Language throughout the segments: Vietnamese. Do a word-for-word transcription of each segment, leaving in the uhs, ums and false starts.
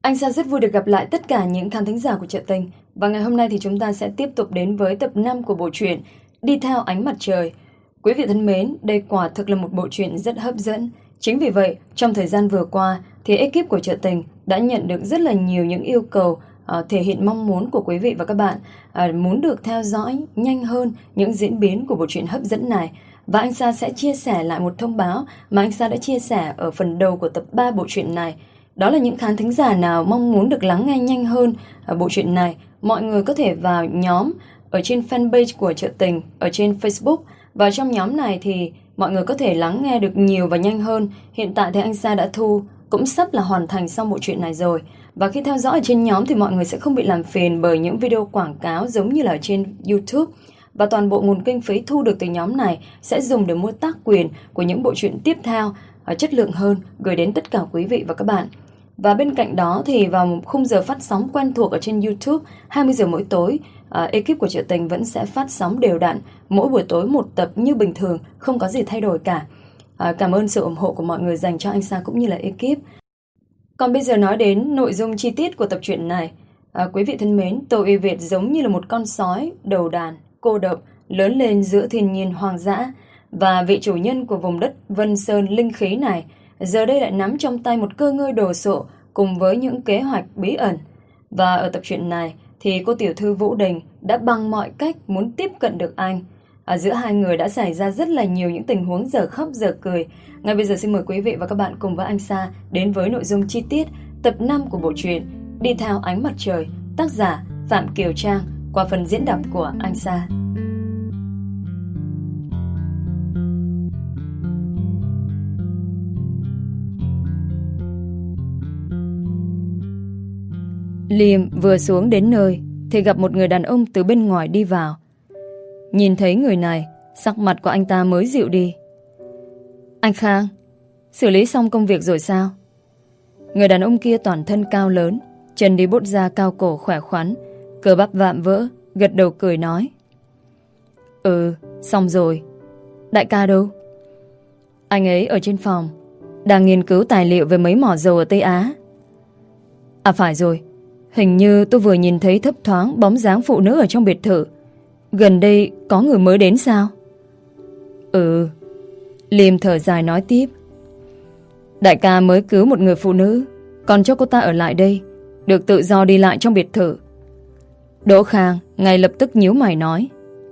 Anh Sa rất vui được gặp lại tất cả những khán thính giả của Chợ Tình. Và ngày hôm nay thì chúng ta sẽ tiếp tục đến với tập năm của bộ truyện Đi Theo Ánh Mặt Trời. Quý vị thân mến, đây quả thực là một bộ truyện rất hấp dẫn. Chính vì vậy, trong thời gian vừa qua thì ekip của Chợ Tình đã nhận được rất là nhiều những yêu cầu uh, thể hiện mong muốn của quý vị và các bạn uh, muốn được theo dõi nhanh hơn những diễn biến của bộ truyện hấp dẫn này. Và anh Sa sẽ chia sẻ lại một thông báo mà anh Sa đã chia sẻ ở phần đầu của tập ba bộ truyện này. Đó là những khán thính giả nào mong muốn được lắng nghe nhanh hơn ở bộ truyện này, mọi người có thể vào nhóm ở trên fanpage của Chợ Tình, ở trên Facebook. Và trong nhóm này thì mọi người có thể lắng nghe được nhiều và nhanh hơn. Hiện tại thì anh Sa đã thu, cũng sắp là hoàn thành xong bộ truyện này rồi. Và khi theo dõi ở trên nhóm thì mọi người sẽ không bị làm phiền bởi những video quảng cáo giống như là ở trên YouTube. Và toàn bộ nguồn kinh phí thu được từ nhóm này sẽ dùng để mua tác quyền của những bộ truyện tiếp theo ở chất lượng hơn gửi đến tất cả quý vị và các bạn. Và bên cạnh đó thì vào khung giờ phát sóng quen thuộc ở trên YouTube hai mươi giờ mỗi tối, uh, ekip của Chợ Tình vẫn sẽ phát sóng đều đặn mỗi buổi tối một tập như bình thường, không có gì thay đổi cả. Uh, cảm ơn sự ủng hộ của mọi người dành cho anh Sa cũng như là ekip. Còn bây giờ nói đến nội dung chi tiết của tập truyện này. Uh, quý vị thân mến, Tô Uy Việt giống như là một con sói đầu đàn, cô độc, lớn lên giữa thiên nhiên hoang dã. Và vị chủ nhân của vùng đất Vân Sơn linh khí này giờ đây lại nắm trong tay một cơ ngơi đồ sộ cùng với những kế hoạch bí ẩn. Và ở tập truyện này thì cô tiểu thư Vũ Đình đã bằng mọi cách muốn tiếp cận được anh. Ở giữa hai người đã xảy ra rất là nhiều những tình huống giờ khóc giờ cười. Ngay bây giờ xin mời quý vị và các bạn cùng với anh Sa đến với nội dung chi tiết tập năm của bộ truyện Đi Theo Ánh Mặt Trời, tác giả Phạm Kiều Trang, qua phần diễn đọc của anh Sa. Liêm vừa xuống đến nơi thì gặp một người đàn ông từ bên ngoài đi vào. Nhìn thấy người này, sắc mặt của anh ta mới dịu đi. Anh Khang, xử lý xong công việc rồi sao? Người đàn ông kia toàn thân cao lớn, chân đi bốt da cao cổ khỏe khoắn, cơ bắp vạm vỡ, gật đầu cười nói. Ừ, xong rồi. Đại ca đâu? Anh ấy ở trên phòng, đang nghiên cứu tài liệu về mấy mỏ dầu ở Tây Á. À phải rồi, hình như tôi vừa nhìn thấy thấp thoáng bóng dáng phụ nữ ở trong biệt thự. Gần đây có người mới đến sao? Ừ. Liêm thở dài nói tiếp. Đại ca mới cứu một người phụ nữ, còn cho cô ta ở lại đây, được tự do đi lại trong biệt thự. Đỗ Khang ngay lập tức nhíu mày nói.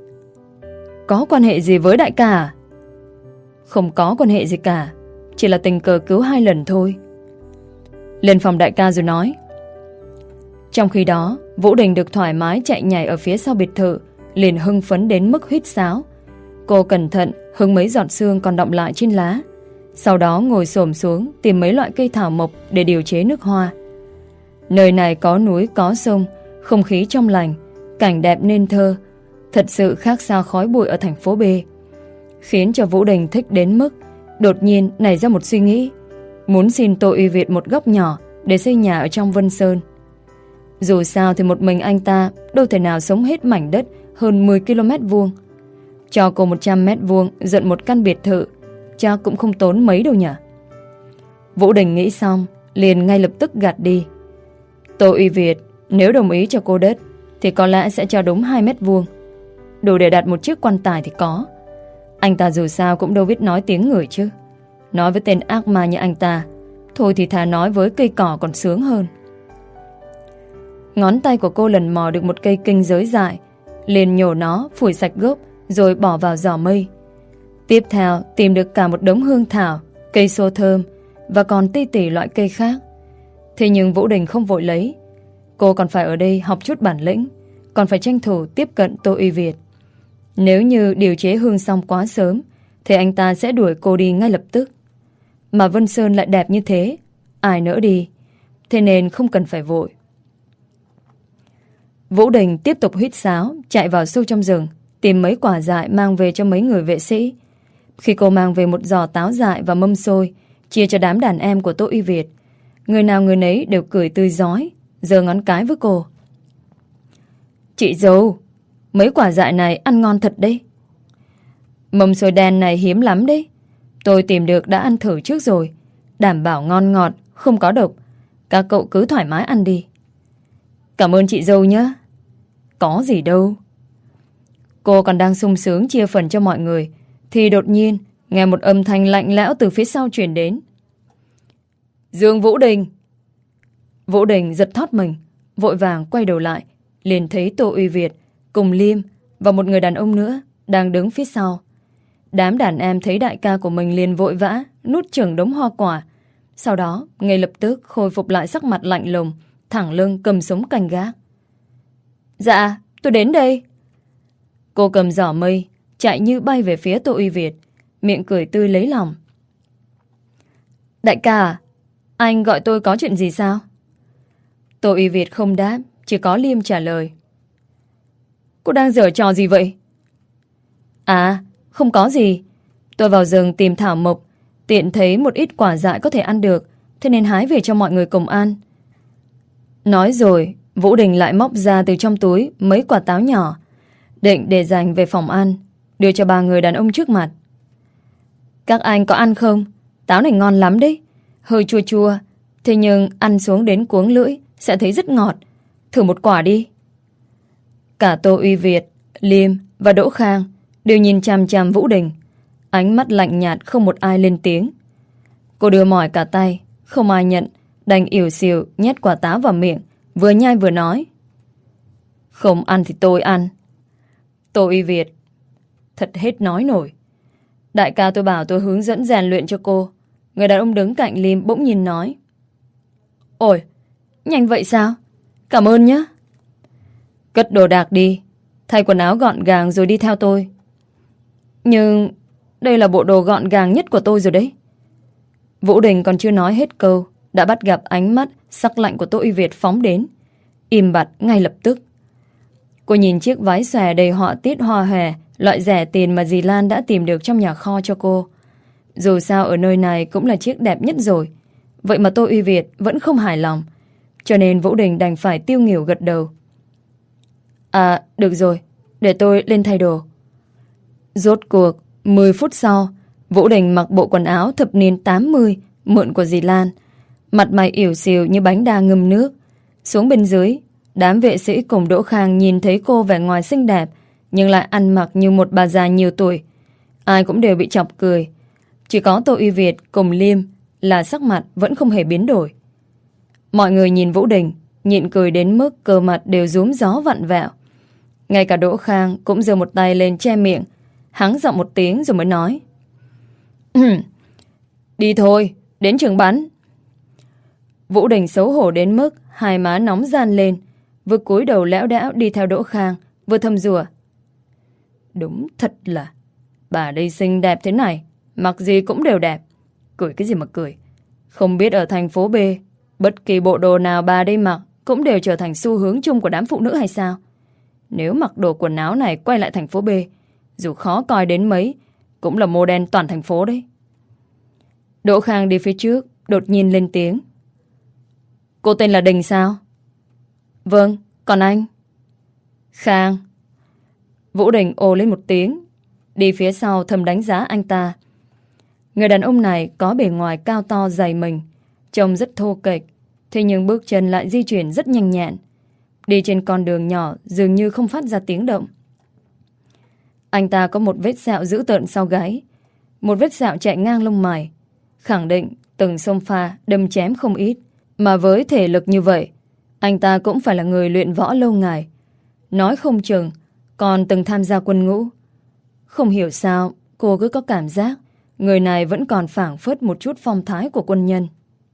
Có quan hệ gì với đại ca à? Không có quan hệ gì cả, chỉ là tình cờ cứu hai lần thôi. Lên phòng đại ca rồi nói. Trong khi đó, Vũ Đình được thoải mái chạy nhảy ở phía sau biệt thự, liền hưng phấn đến mức huýt sáo. Cô cẩn thận hứng mấy giọt sương còn đọng lại trên lá, sau đó ngồi xổm xuống tìm mấy loại cây thảo mộc để điều chế nước hoa. Nơi này có núi có sông, không khí trong lành, cảnh đẹp nên thơ, thật sự khác xa khói bụi ở thành phố B. Khiến cho Vũ Đình thích đến mức đột nhiên nảy ra một suy nghĩ, muốn xin Tô Uy Việt một góc nhỏ để xây nhà ở trong Vân Sơn. Dù sao thì một mình anh ta đâu thể nào sống hết mảnh đất hơn mười ki lô mét vuông. Cho cô một trăm mét vuông dựng một căn biệt thự chắc cũng không tốn mấy đâu nhỉ. Vũ Đình nghĩ xong liền ngay lập tức gạt đi. Tô Uy Việt nếu đồng ý cho cô đất thì có lẽ sẽ cho đúng hai mét vuông, đủ để đặt một chiếc quan tài thì có. Anh ta dù sao cũng đâu biết nói tiếng người chứ. Nói với tên ác ma như anh ta, thôi thì thà nói với cây cỏ còn sướng hơn. Ngón tay của cô lần mò được một cây kinh giới dại, liền nhổ nó, phủi sạch gốc, rồi bỏ vào giỏ mây. Tiếp theo tìm được cả một đống hương thảo, cây xô thơm và còn ti tỉ loại cây khác. Thế nhưng Vũ Đình không vội lấy. Cô còn phải ở đây học chút bản lĩnh, còn phải tranh thủ tiếp cận Tô Uy Việt. Nếu như điều chế hương xong quá sớm thì anh ta sẽ đuổi cô đi ngay lập tức. Mà Vân Sơn lại đẹp như thế, ai nỡ đi. Thế nên không cần phải vội. Vũ Đình tiếp tục huýt sáo, chạy vào sâu trong rừng, tìm mấy quả dại mang về cho mấy người vệ sĩ. Khi cô mang về một giò táo dại và mâm xôi, chia cho đám đàn em của Tô Uy Việt, người nào người nấy đều cười tươi rói, giơ ngón cái với cô. Chị dâu, mấy quả dại này ăn ngon thật đấy. Mâm xôi đen này hiếm lắm đấy. Tôi tìm được đã ăn thử trước rồi, đảm bảo ngon ngọt, không có độc. Các cậu cứ thoải mái ăn đi. Cảm ơn chị dâu nhé. Có gì đâu. Cô còn đang sung sướng chia phần cho mọi người thì đột nhiên nghe một âm thanh lạnh lẽo từ phía sau truyền đến. Dương Vũ Đình. Vũ Đình giật thót mình, vội vàng quay đầu lại, liền thấy Tô Uy Việt cùng Liêm và một người đàn ông nữa đang đứng phía sau. Đám đàn em thấy đại ca của mình liền vội vã nuốt chửng đống hoa quả, sau đó ngay lập tức khôi phục lại sắc mặt lạnh lùng, thẳng lưng cầm súng canh gác. Dạ, tôi đến đây. Cô cầm giỏ mây, chạy như bay về phía Tô Uy Việt, miệng cười tươi lấy lòng. Đại ca à, anh gọi tôi có chuyện gì sao? Tô Uy Việt không đáp, chỉ có Liêm trả lời. Cô đang giở trò gì vậy? À, không có gì. Tôi vào rừng tìm thảo mộc, tiện thấy một ít quả dại có thể ăn được, thế nên hái về cho mọi người cùng ăn. Nói rồi, Vũ Đình lại móc ra từ trong túi mấy quả táo nhỏ, định để dành về phòng ăn, đưa cho ba người đàn ông trước mặt. Các anh có ăn không? Táo này ngon lắm đấy. Hơi chua chua, thế nhưng ăn xuống đến cuống lưỡi sẽ thấy rất ngọt. Thử một quả đi. Cả Tô Uy Việt, Liêm và Đỗ Khang đều nhìn chằm chằm Vũ Đình, ánh mắt lạnh nhạt, không một ai lên tiếng. Cô đưa mỏi cả tay, không ai nhận, đành ỉu xìu nhét quả táo vào miệng, vừa nhai vừa nói. Không ăn thì tôi ăn. Tô Uy Việt, thật hết nói nổi. Đại ca tôi bảo tôi hướng dẫn rèn luyện cho cô. Người đàn ông đứng cạnh Liêm bỗng nhìn nói. Ôi, nhanh vậy sao? Cảm ơn nhé. Cất đồ đạc đi, thay quần áo gọn gàng rồi đi theo tôi. Nhưng đây là bộ đồ gọn gàng nhất của tôi rồi đấy. Vũ Đình còn chưa nói hết câu đã bắt gặp ánh mắt sắc lạnh của Tô Uy Việt phóng đến, im bặt ngay lập tức. Cô nhìn chiếc váy xòe đầy họa tiết hoa hòe, loại rẻ tiền mà dì Lan đã tìm được trong nhà kho cho cô. Dù sao ở nơi này cũng là chiếc đẹp nhất rồi, vậy mà Tô Uy Việt vẫn không hài lòng, cho nên Vũ Đình đành phải tiêu nghỉu gật đầu. À, được rồi, để tôi lên thay đồ. Rốt cuộc, mười phút sau, Vũ Đình mặc bộ quần áo thập niên tám mươi mượn của dì Lan, mặt mày ỉu xìu như bánh đa ngâm nước. Xuống bên dưới, đám vệ sĩ cùng Đỗ Khang nhìn thấy cô vẻ ngoài xinh đẹp nhưng lại ăn mặc như một bà già nhiều tuổi. Ai cũng đều bị chọc cười. Chỉ có Tô Uy Việt cùng Liêm là sắc mặt vẫn không hề biến đổi. Mọi người nhìn Vũ Đình nhịn cười đến mức cơ mặt đều rúm gió vặn vẹo. Ngay cả Đỗ Khang cũng giơ một tay lên che miệng, hắng giọng một tiếng rồi mới nói. Đi thôi, đến trường bắn. Vũ Đình xấu hổ đến mức hai má nóng ran lên, vừa cúi đầu lẽo đẽo đi theo Đỗ Khang, vừa thầm rủa. Đúng thật là bà đây xinh đẹp thế này, mặc gì cũng đều đẹp. Cười cái gì mà cười. Không biết ở thành phố B, bất kỳ bộ đồ nào bà đây mặc cũng đều trở thành xu hướng chung của đám phụ nữ hay sao? Nếu mặc đồ quần áo này quay lại thành phố B, dù khó coi đến mấy, cũng là mô đen toàn thành phố đấy. Đỗ Khang đi phía trước, đột nhiên lên tiếng. Cô tên là Đình sao? Vâng, còn anh? Khang. Vũ Đình ồ lên một tiếng, đi phía sau thầm đánh giá anh ta. Người đàn ông này có bề ngoài cao to dày mình, trông rất thô kệch, thế nhưng bước chân lại di chuyển rất nhanh nhẹn. Đi trên con đường nhỏ dường như không phát ra tiếng động. Anh ta có một vết sẹo dữ tợn sau gáy, một vết sẹo chạy ngang lông mày, khẳng định từng xông pha đâm chém không ít. Mà với thể lực như vậy, anh ta cũng phải là người luyện võ lâu ngày, nói không chừng còn từng tham gia quân ngũ. Không hiểu sao cô cứ có cảm giác người này vẫn còn phảng phất một chút phong thái của quân nhân.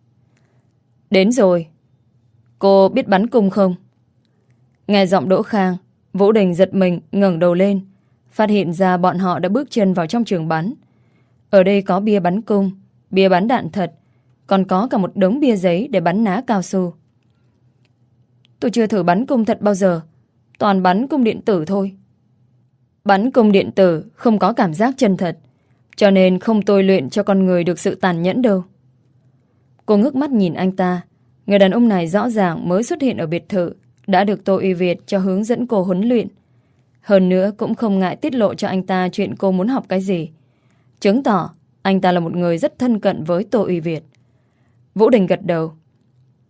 Đến rồi. Cô biết bắn cung không? Nghe giọng Đỗ Khang, Vũ Đình giật mình ngẩng đầu lên, phát hiện ra bọn họ đã bước chân vào trong trường bắn. Ở đây có bia bắn cung, bia bắn đạn thật, còn có cả một đống bia giấy để bắn ná cao su. Tôi chưa thử bắn cung thật bao giờ, toàn bắn cung điện tử thôi. Bắn cung điện tử không có cảm giác chân thật, cho nên không tôi luyện cho con người được sự tàn nhẫn đâu. Cô ngước mắt nhìn anh ta. Người đàn ông này rõ ràng mới xuất hiện ở biệt thự, đã được Tô Uy Việt cho hướng dẫn cô huấn luyện. Hơn nữa cũng không ngại tiết lộ cho anh ta chuyện cô muốn học cái gì, chứng tỏ anh ta là một người rất thân cận với Tô Uy Việt. Vũ Đình gật đầu.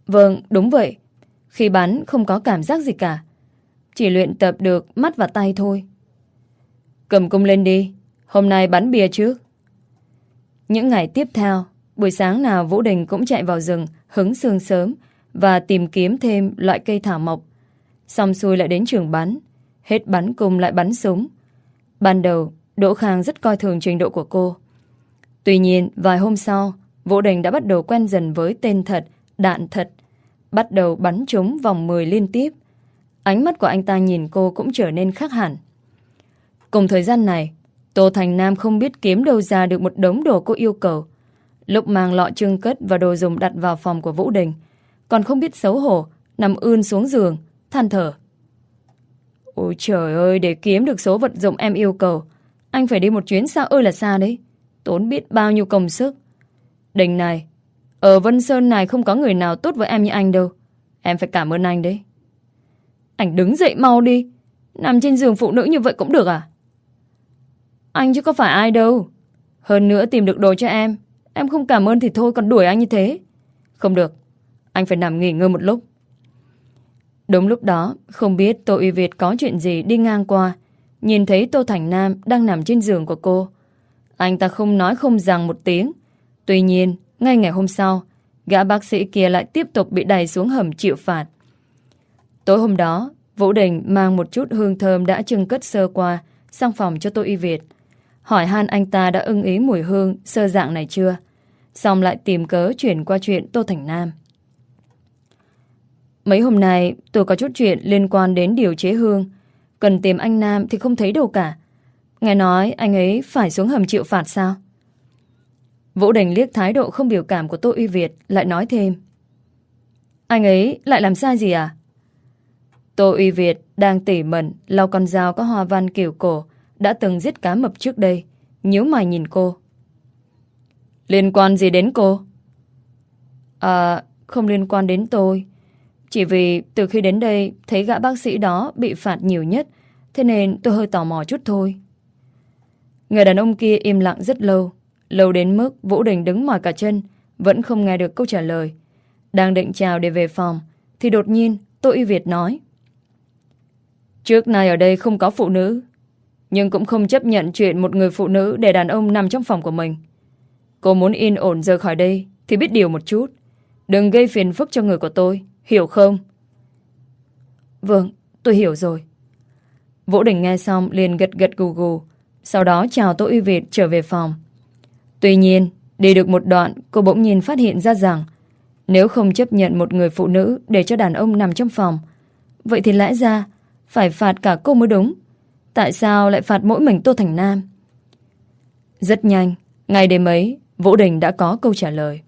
Vâng, đúng vậy. Khi bắn không có cảm giác gì cả. Chỉ luyện tập được mắt và tay thôi. Cầm cung lên đi. Hôm nay bắn bia trước. Những ngày tiếp theo, buổi sáng nào Vũ Đình cũng chạy vào rừng hứng sương sớm và tìm kiếm thêm loại cây thảo mộc. Xong xuôi lại đến trường bắn. Hết bắn cung lại bắn súng. Ban đầu, Đỗ Khang rất coi thường trình độ của cô. Tuy nhiên, vài hôm sau, Vũ Đình đã bắt đầu quen dần với tên thật, đạn thật. Bắt đầu bắn trúng vòng mười liên tiếp. Ánh mắt của anh ta nhìn cô cũng trở nên khác hẳn. Cùng thời gian này, Tô Thành Nam không biết kiếm đâu ra được một đống đồ cô yêu cầu. Lúc mang lọ trưng cất và đồ dùng đặt vào phòng của Vũ Đình, còn không biết xấu hổ, nằm ươn xuống giường, than thở. Ôi trời ơi, để kiếm được số vật dụng em yêu cầu, anh phải đi một chuyến xa ơi là xa đấy. Tốn biết bao nhiêu công sức. Đình này, ở Vân Sơn này không có người nào tốt với em như anh đâu. Em phải cảm ơn anh đấy. Anh đứng dậy mau đi. Nằm trên giường phụ nữ như vậy cũng được à? Anh chứ có phải ai đâu. Hơn nữa tìm được đồ cho em, em không cảm ơn thì thôi, còn đuổi anh như thế. Không được, anh phải nằm nghỉ ngơi một lúc. Đúng lúc đó, không biết Tô Uy Việt có chuyện gì đi ngang qua, nhìn thấy Tô Thành Nam đang nằm trên giường của cô. Anh ta không nói không rằng một tiếng. Tuy nhiên, ngay ngày hôm sau, gã bác sĩ kia lại tiếp tục bị đày xuống hầm chịu phạt. Tối hôm đó, Vũ Đình mang một chút hương thơm đã trưng cất sơ qua sang phòng cho Tô Uy Việt. Hỏi han anh ta đã ưng ý mùi hương sơ dạng này chưa, xong lại tìm cớ chuyển qua chuyện Tô Thành Nam. Mấy hôm nay tôi có chút chuyện liên quan đến điều chế hương. Cần tìm anh Nam thì không thấy đâu cả. Nghe nói anh ấy phải xuống hầm chịu phạt sao? Vũ Đình liếc thái độ không biểu cảm của Tô Uy Việt, lại nói thêm. Anh ấy lại làm sai gì à? Tô Uy Việt đang tỉ mẩn lau con dao có hoa văn kiểu cổ đã từng giết cá mập trước đây, nhíu mày nhìn cô. Liên quan gì đến cô? À, không liên quan đến tôi. Chỉ vì từ khi đến đây thấy gã bác sĩ đó bị phạt nhiều nhất, thế nên tôi hơi tò mò chút thôi. Người đàn ông kia im lặng rất lâu, lâu đến mức Vũ Đình đứng mỏi cả chân, vẫn không nghe được câu trả lời. Đang định chào để về phòng, thì đột nhiên Tô Uy Việt nói. Trước nay ở đây không có phụ nữ, nhưng cũng không chấp nhận chuyện một người phụ nữ để đàn ông nằm trong phòng của mình. Cô muốn yên ổn rời khỏi đây thì biết điều một chút. Đừng gây phiền phức cho người của tôi, hiểu không? Vâng, tôi hiểu rồi. Vũ Đình nghe xong liền gật gật gù gù, sau đó chào Tô Uy Việt trở về phòng. Tuy nhiên, đi được một đoạn, cô bỗng nhiên phát hiện ra rằng nếu không chấp nhận một người phụ nữ để cho đàn ông nằm trong phòng, vậy thì lẽ ra phải phạt cả cô mới đúng. Tại sao lại phạt mỗi mình Tô Thành Nam? Rất nhanh, ngày đêm ấy, Vũ Đình đã có câu trả lời.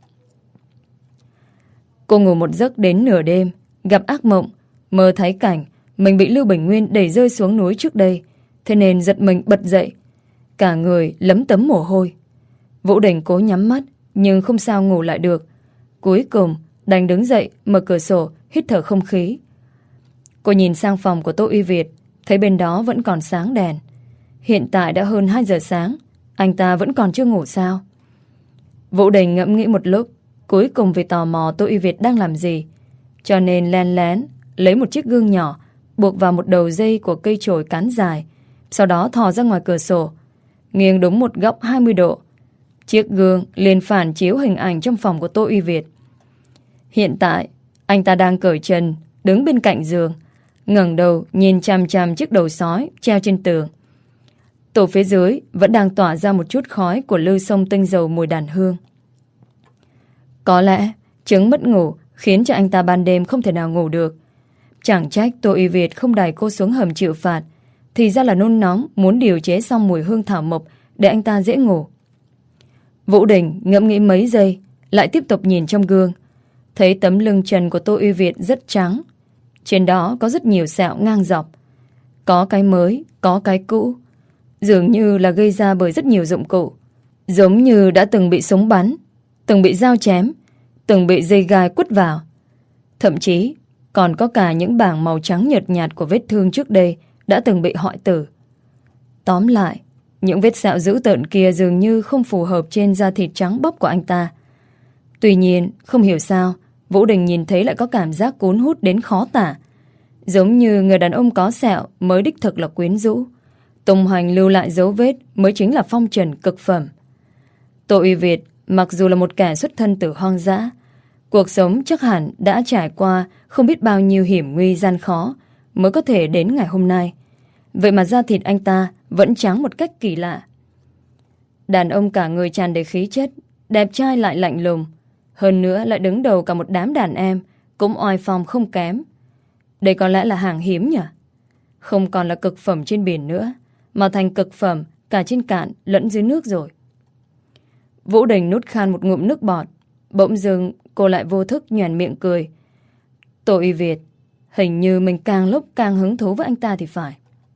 Cô ngủ một giấc đến nửa đêm, gặp ác mộng, mơ thấy cảnh mình bị Lưu Bình Nguyên đẩy rơi xuống núi trước đây, thế nên giật mình bật dậy, cả người lấm tấm mồ hôi. Vũ Đình cố nhắm mắt nhưng không sao ngủ lại được. Cuối cùng đành đứng dậy, mở cửa sổ, hít thở không khí. Cô nhìn sang phòng của Tô Uy Việt, thấy bên đó vẫn còn sáng đèn. Hiện tại đã hơn hai giờ sáng, anh ta vẫn còn chưa ngủ sao? Vũ Đình ngẫm nghĩ một lúc, cuối cùng vì tò mò Tô Uy Việt đang làm gì, cho nên len lén lấy một chiếc gương nhỏ buộc vào một đầu dây của cây chổi cán dài, sau đó thò ra ngoài cửa sổ, nghiêng đúng một góc hai mươi độ. Chiếc gương liền phản chiếu hình ảnh trong phòng của Tô Uy Việt. Hiện tại, anh ta đang cởi trần, đứng bên cạnh giường, ngẩng đầu nhìn chằm chằm chiếc đầu sói treo trên tường. Tủ phía dưới vẫn đang tỏa ra một chút khói của lư sông tinh dầu mùi đàn hương. Có lẽ chứng mất ngủ khiến cho anh ta ban đêm không thể nào ngủ được. Chẳng trách Tô Uy Việt không đẩy cô xuống hầm chịu phạt, thì ra là nôn nóng muốn điều chế xong mùi hương thảo mộc để anh ta dễ ngủ. Vũ Đình ngẫm nghĩ mấy giây, lại tiếp tục nhìn trong gương, thấy tấm lưng trần của Tô Uy Việt rất trắng, trên đó có rất nhiều sẹo ngang dọc, có cái mới, có cái cũ, dường như là gây ra bởi rất nhiều dụng cụ, giống như đã từng bị súng bắn, từng bị dao chém, từng bị dây gai quất vào. Thậm chí còn có cả những bảng màu trắng nhợt nhạt của vết thương trước đây đã từng bị hoại tử. Tóm lại, những vết sẹo dữ tợn kia dường như không phù hợp trên da thịt trắng bóc của anh ta. Tuy nhiên, không hiểu sao, Vũ Đình nhìn thấy lại có cảm giác cuốn hút đến khó tả. Giống như người đàn ông có sẹo mới đích thực là quyến rũ. Tung hoành lưu lại dấu vết mới chính là phong trần cực phẩm. Tô Uy Việt mặc dù là một kẻ xuất thân từ hoang dã, cuộc sống chắc hẳn đã trải qua không biết bao nhiêu hiểm nguy gian khó mới có thể đến ngày hôm nay. Vậy mà da thịt anh ta vẫn trắng một cách kỳ lạ. Đàn ông cả người tràn đầy khí chất, đẹp trai lại lạnh lùng. Hơn nữa lại đứng đầu cả một đám đàn em cũng oai phong không kém. Đây có lẽ là hàng hiếm nhỉ? Không còn là cực phẩm trên biển nữa, mà thành cực phẩm cả trên cạn lẫn dưới nước rồi. Vũ Đình nuốt khan một ngụm nước bọt. Bỗng dưng cô lại vô thức nhoẻn miệng cười. Tô Uy Việt, hình như mình càng lúc càng hứng thú với anh ta thì phải.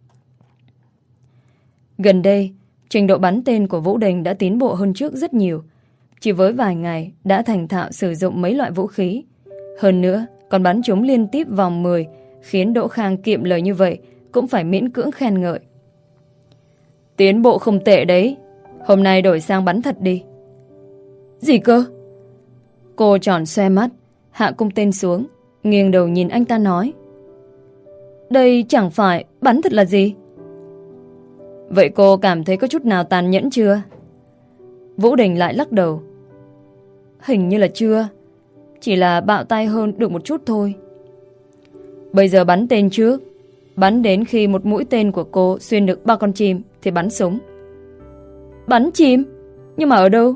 Gần đây, trình độ bắn tên của Vũ Đình đã tiến bộ hơn trước rất nhiều. Chỉ với vài ngày đã thành thạo sử dụng mấy loại vũ khí. Hơn nữa, còn bắn chúng liên tiếp vòng mười, khiến Đỗ Khang kiệm lời như vậy cũng phải miễn cưỡng khen ngợi. Tiến bộ không tệ đấy. Hôm nay đổi sang bắn thật đi. Gì cơ? Cô tròn xoe mắt, hạ cung tên xuống, nghiêng đầu nhìn anh ta nói. Đây chẳng phải bắn thật là gì? Vậy cô cảm thấy có chút nào tàn nhẫn chưa? Vũ Đình lại lắc đầu. Hình như là chưa. Chỉ là bạo tay hơn được một chút thôi. Bây giờ bắn tên trước. Bắn đến khi một mũi tên của cô xuyên được ba con chim thì bắn súng. Bắn chim? Nhưng mà ở đâu?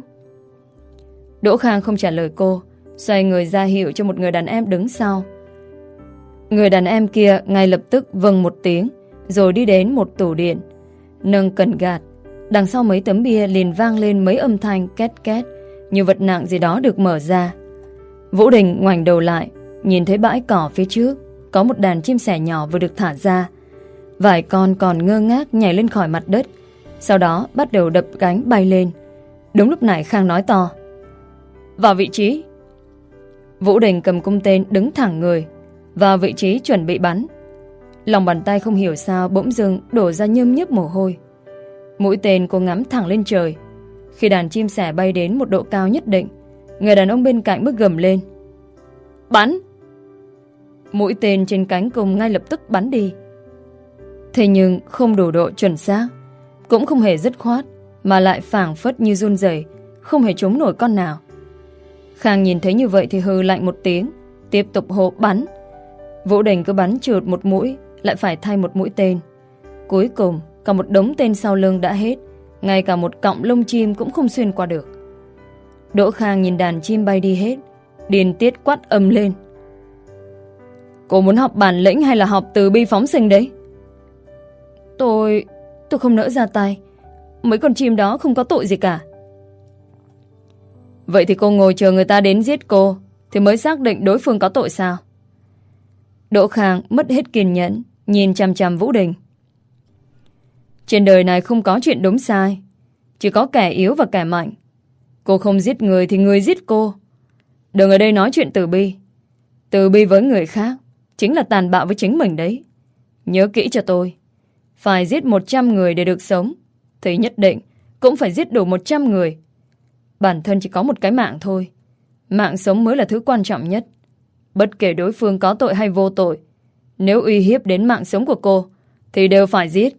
Đỗ Khang không trả lời cô, xoay người ra hiệu cho một người đàn em đứng sau. Người đàn em kia ngay lập tức vâng một tiếng, rồi đi đến một tủ điện, nâng cần gạt. Đằng sau mấy tấm bia liền vang lên mấy âm thanh két két, như vật nặng gì đó được mở ra. Vũ Đình ngoảnh đầu lại, nhìn thấy bãi cỏ phía trước có một đàn chim sẻ nhỏ vừa được thả ra. Vài con còn ngơ ngác nhảy lên khỏi mặt đất, sau đó bắt đầu đập cánh bay lên. Đúng lúc này Khang nói to. Vào vị trí. Vũ Đình cầm cung tên đứng thẳng người, vào vị trí chuẩn bị bắn. Lòng bàn tay không hiểu sao bỗng dưng đổ ra nhơm nhớp mồ hôi. Mũi tên cô ngắm thẳng lên trời. Khi đàn chim sẻ bay đến một độ cao nhất định, người đàn ông bên cạnh bước gầm lên. Bắn! Mũi tên trên cánh cung ngay lập tức bắn đi. Thế nhưng không đủ độ chuẩn xác, cũng không hề dứt khoát, mà lại phảng phất như run rẩy, không hề trúng nổi con nào. Khang nhìn thấy như vậy thì hừ lạnh một tiếng, tiếp tục hô bắn. Vũ Đình cứ bắn trượt một mũi, lại phải thay một mũi tên. Cuối cùng cả một đống tên sau lưng đã hết, ngay cả một cọng lông chim cũng không xuyên qua được. Đỗ Khang nhìn đàn chim bay đi hết, điên tiết quát ầm lên. Cô muốn học bản lĩnh hay là học từ bi phóng sinh đấy? Tôi... tôi không nỡ ra tay. Mấy con chim đó không có tội gì cả. Vậy thì cô ngồi chờ người ta đến giết cô thì mới xác định đối phương có tội sao? Đỗ Khang mất hết kiên nhẫn, nhìn chằm chằm Vũ Đình. Trên đời này không có chuyện đúng sai, chỉ có kẻ yếu và kẻ mạnh. Cô không giết người thì người giết cô. Đừng ở đây nói chuyện từ bi. Từ bi với người khác chính là tàn bạo với chính mình đấy. Nhớ kỹ cho tôi. Phải giết một trăm người để được sống thì nhất định cũng phải giết đủ một trăm người. Bản thân chỉ có một cái mạng thôi. Mạng sống mới là thứ quan trọng nhất. Bất kể đối phương có tội hay vô tội, nếu uy hiếp đến mạng sống của cô thì đều phải giết.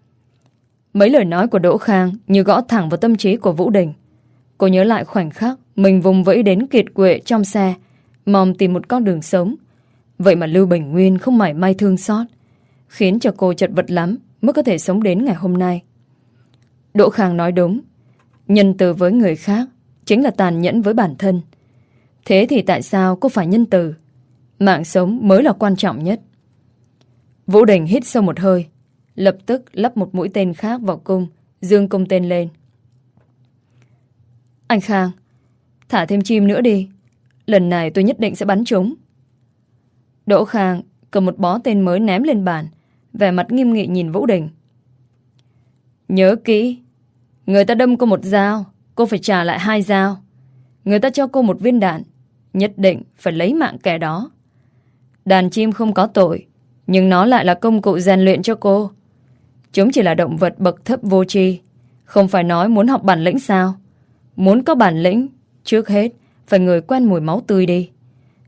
Mấy lời nói của Đỗ Khang như gõ thẳng vào tâm trí của Vũ Đình. Cô nhớ lại khoảnh khắc mình vùng vẫy đến kiệt quệ trong xe, mong tìm một con đường sống. Vậy mà Lưu Bình Nguyên không mảy may thương xót, khiến cho cô chật vật lắm mới có thể sống đến ngày hôm nay. Đỗ Khang nói đúng. Nhân từ với người khác chính là tàn nhẫn với bản thân. Thế thì tại sao cô phải nhân từ? Mạng sống mới là quan trọng nhất. Vũ Đình hít sâu một hơi, lập tức lắp một mũi tên khác vào cung, giương cung tên lên. Anh Khang, thả thêm chim nữa đi. Lần này tôi nhất định sẽ bắn chúng. Đỗ Khang cầm một bó tên mới ném lên bàn, vẻ mặt nghiêm nghị nhìn Vũ Đình. Nhớ kỹ, người ta đâm cô một dao, cô phải trả lại hai dao. Người ta cho cô một viên đạn, nhất định phải lấy mạng kẻ đó. Đàn chim không có tội, nhưng nó lại là công cụ rèn luyện cho cô. Chúng chỉ là động vật bậc thấp vô tri. Không phải nói muốn học bản lĩnh sao? Muốn có bản lĩnh, trước hết phải người quen mùi máu tươi đi.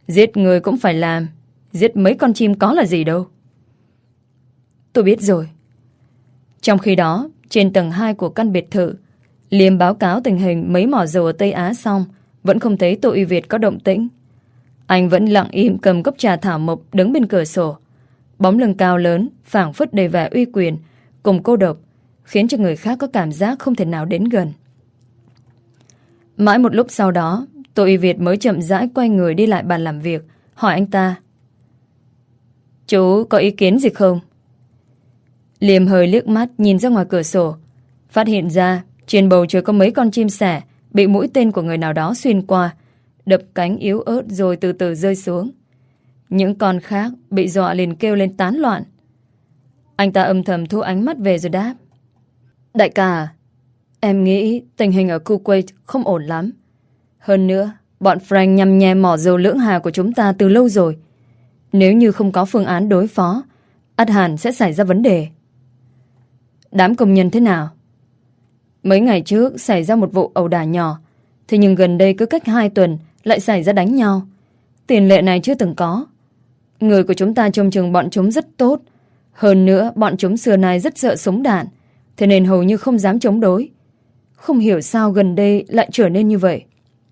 Giết người cũng phải làm. Giết mấy con chim có là gì đâu. Tôi biết rồi. Trong khi đó, trên tầng hai của căn biệt thự, Liêm báo cáo tình hình mấy mỏ dầu ở Tây Á xong, vẫn không thấy Tô Uy Việt có động tĩnh. Anh vẫn lặng im cầm cốc trà thảo mộc đứng bên cửa sổ. Bóng lưng cao lớn, phảng phất đầy vẻ uy quyền, cùng cô độc, khiến cho người khác có cảm giác không thể nào đến gần. Mãi một lúc sau đó, Tô Uy Việt mới chậm rãi quay người đi lại bàn làm việc, hỏi anh ta: Chú có ý kiến gì không? Liêm hơi liếc mắt nhìn ra ngoài cửa sổ, phát hiện ra trên bầu trời có mấy con chim sẻ bị mũi tên của người nào đó xuyên qua, đập cánh yếu ớt rồi từ từ rơi xuống. Những con khác bị dọa liền kêu lên tán loạn. Anh ta âm thầm thu ánh mắt về rồi đáp: Đại ca, em nghĩ tình hình ở Kuwait không ổn lắm. Hơn nữa, bọn Frank nhằm nhè mỏ dầu lưỡng hà của chúng ta từ lâu rồi. Nếu như không có phương án đối phó, ắt hẳn sẽ xảy ra vấn đề. Đám công nhân thế nào? Mấy ngày trước xảy ra một vụ ẩu đả nhỏ, thế nhưng gần đây cứ cách hai tuần lại xảy ra đánh nhau. Tiền lệ này chưa từng có. Người của chúng ta trông chừng bọn chúng rất tốt. Hơn nữa, bọn chúng xưa nay rất sợ súng đạn, thế nên hầu như không dám chống đối. Không hiểu sao gần đây lại trở nên như vậy.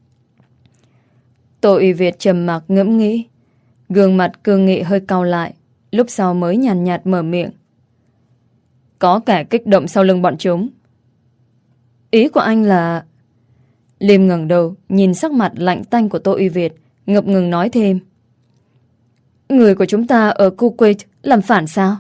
Tô Uy Việt trầm mặc ngẫm nghĩ, gương mặt cương nghị hơi cau lại, lúc sau mới nhàn nhạt, nhạt mở miệng: Có kẻ kích động sau lưng bọn chúng. Ý của anh là... Liêm ngẩng đầu nhìn sắc mặt lạnh tanh của Tô Uy Việt, ngập ngừng nói thêm: Người của chúng ta ở Kuwait làm phản sao?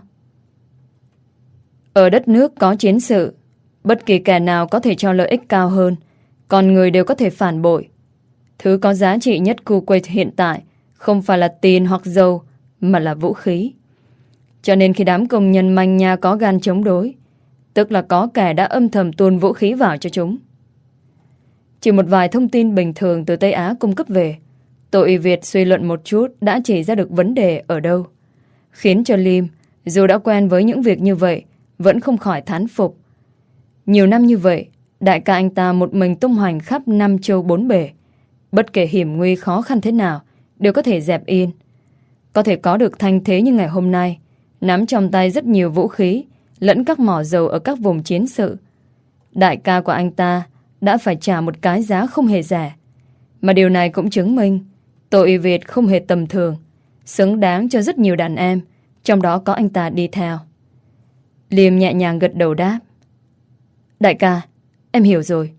Ở đất nước có chiến sự, bất kỳ kẻ nào có thể cho lợi ích cao hơn, còn người đều có thể phản bội. Thứ có giá trị nhất Kuwait hiện tại không phải là tiền hoặc dầu, mà là vũ khí. Cho nên khi đám công nhân manh nha có gan chống đối, tức là có kẻ đã âm thầm tuôn vũ khí vào cho chúng. Chỉ một vài thông tin bình thường từ Tây Á cung cấp về, Tô Uy Việt suy luận một chút đã chỉ ra được vấn đề ở đâu, khiến cho Liêm, dù đã quen với những việc như vậy, vẫn không khỏi thán phục. Nhiều năm như vậy, đại ca anh ta một mình tung hoành khắp năm châu bốn bể, bất kể hiểm nguy khó khăn thế nào đều có thể dẹp yên. Có thể có được thanh thế như ngày hôm nay, nắm trong tay rất nhiều vũ khí lẫn các mỏ dầu ở các vùng chiến sự. Đại ca của anh ta đã phải trả một cái giá không hề rẻ. Mà điều này cũng chứng minh Tô Uy Việt không hề tầm thường, xứng đáng cho rất nhiều đàn em, trong đó có anh ta đi theo. Liêm nhẹ nhàng gật đầu đáp: Đại ca, em hiểu rồi.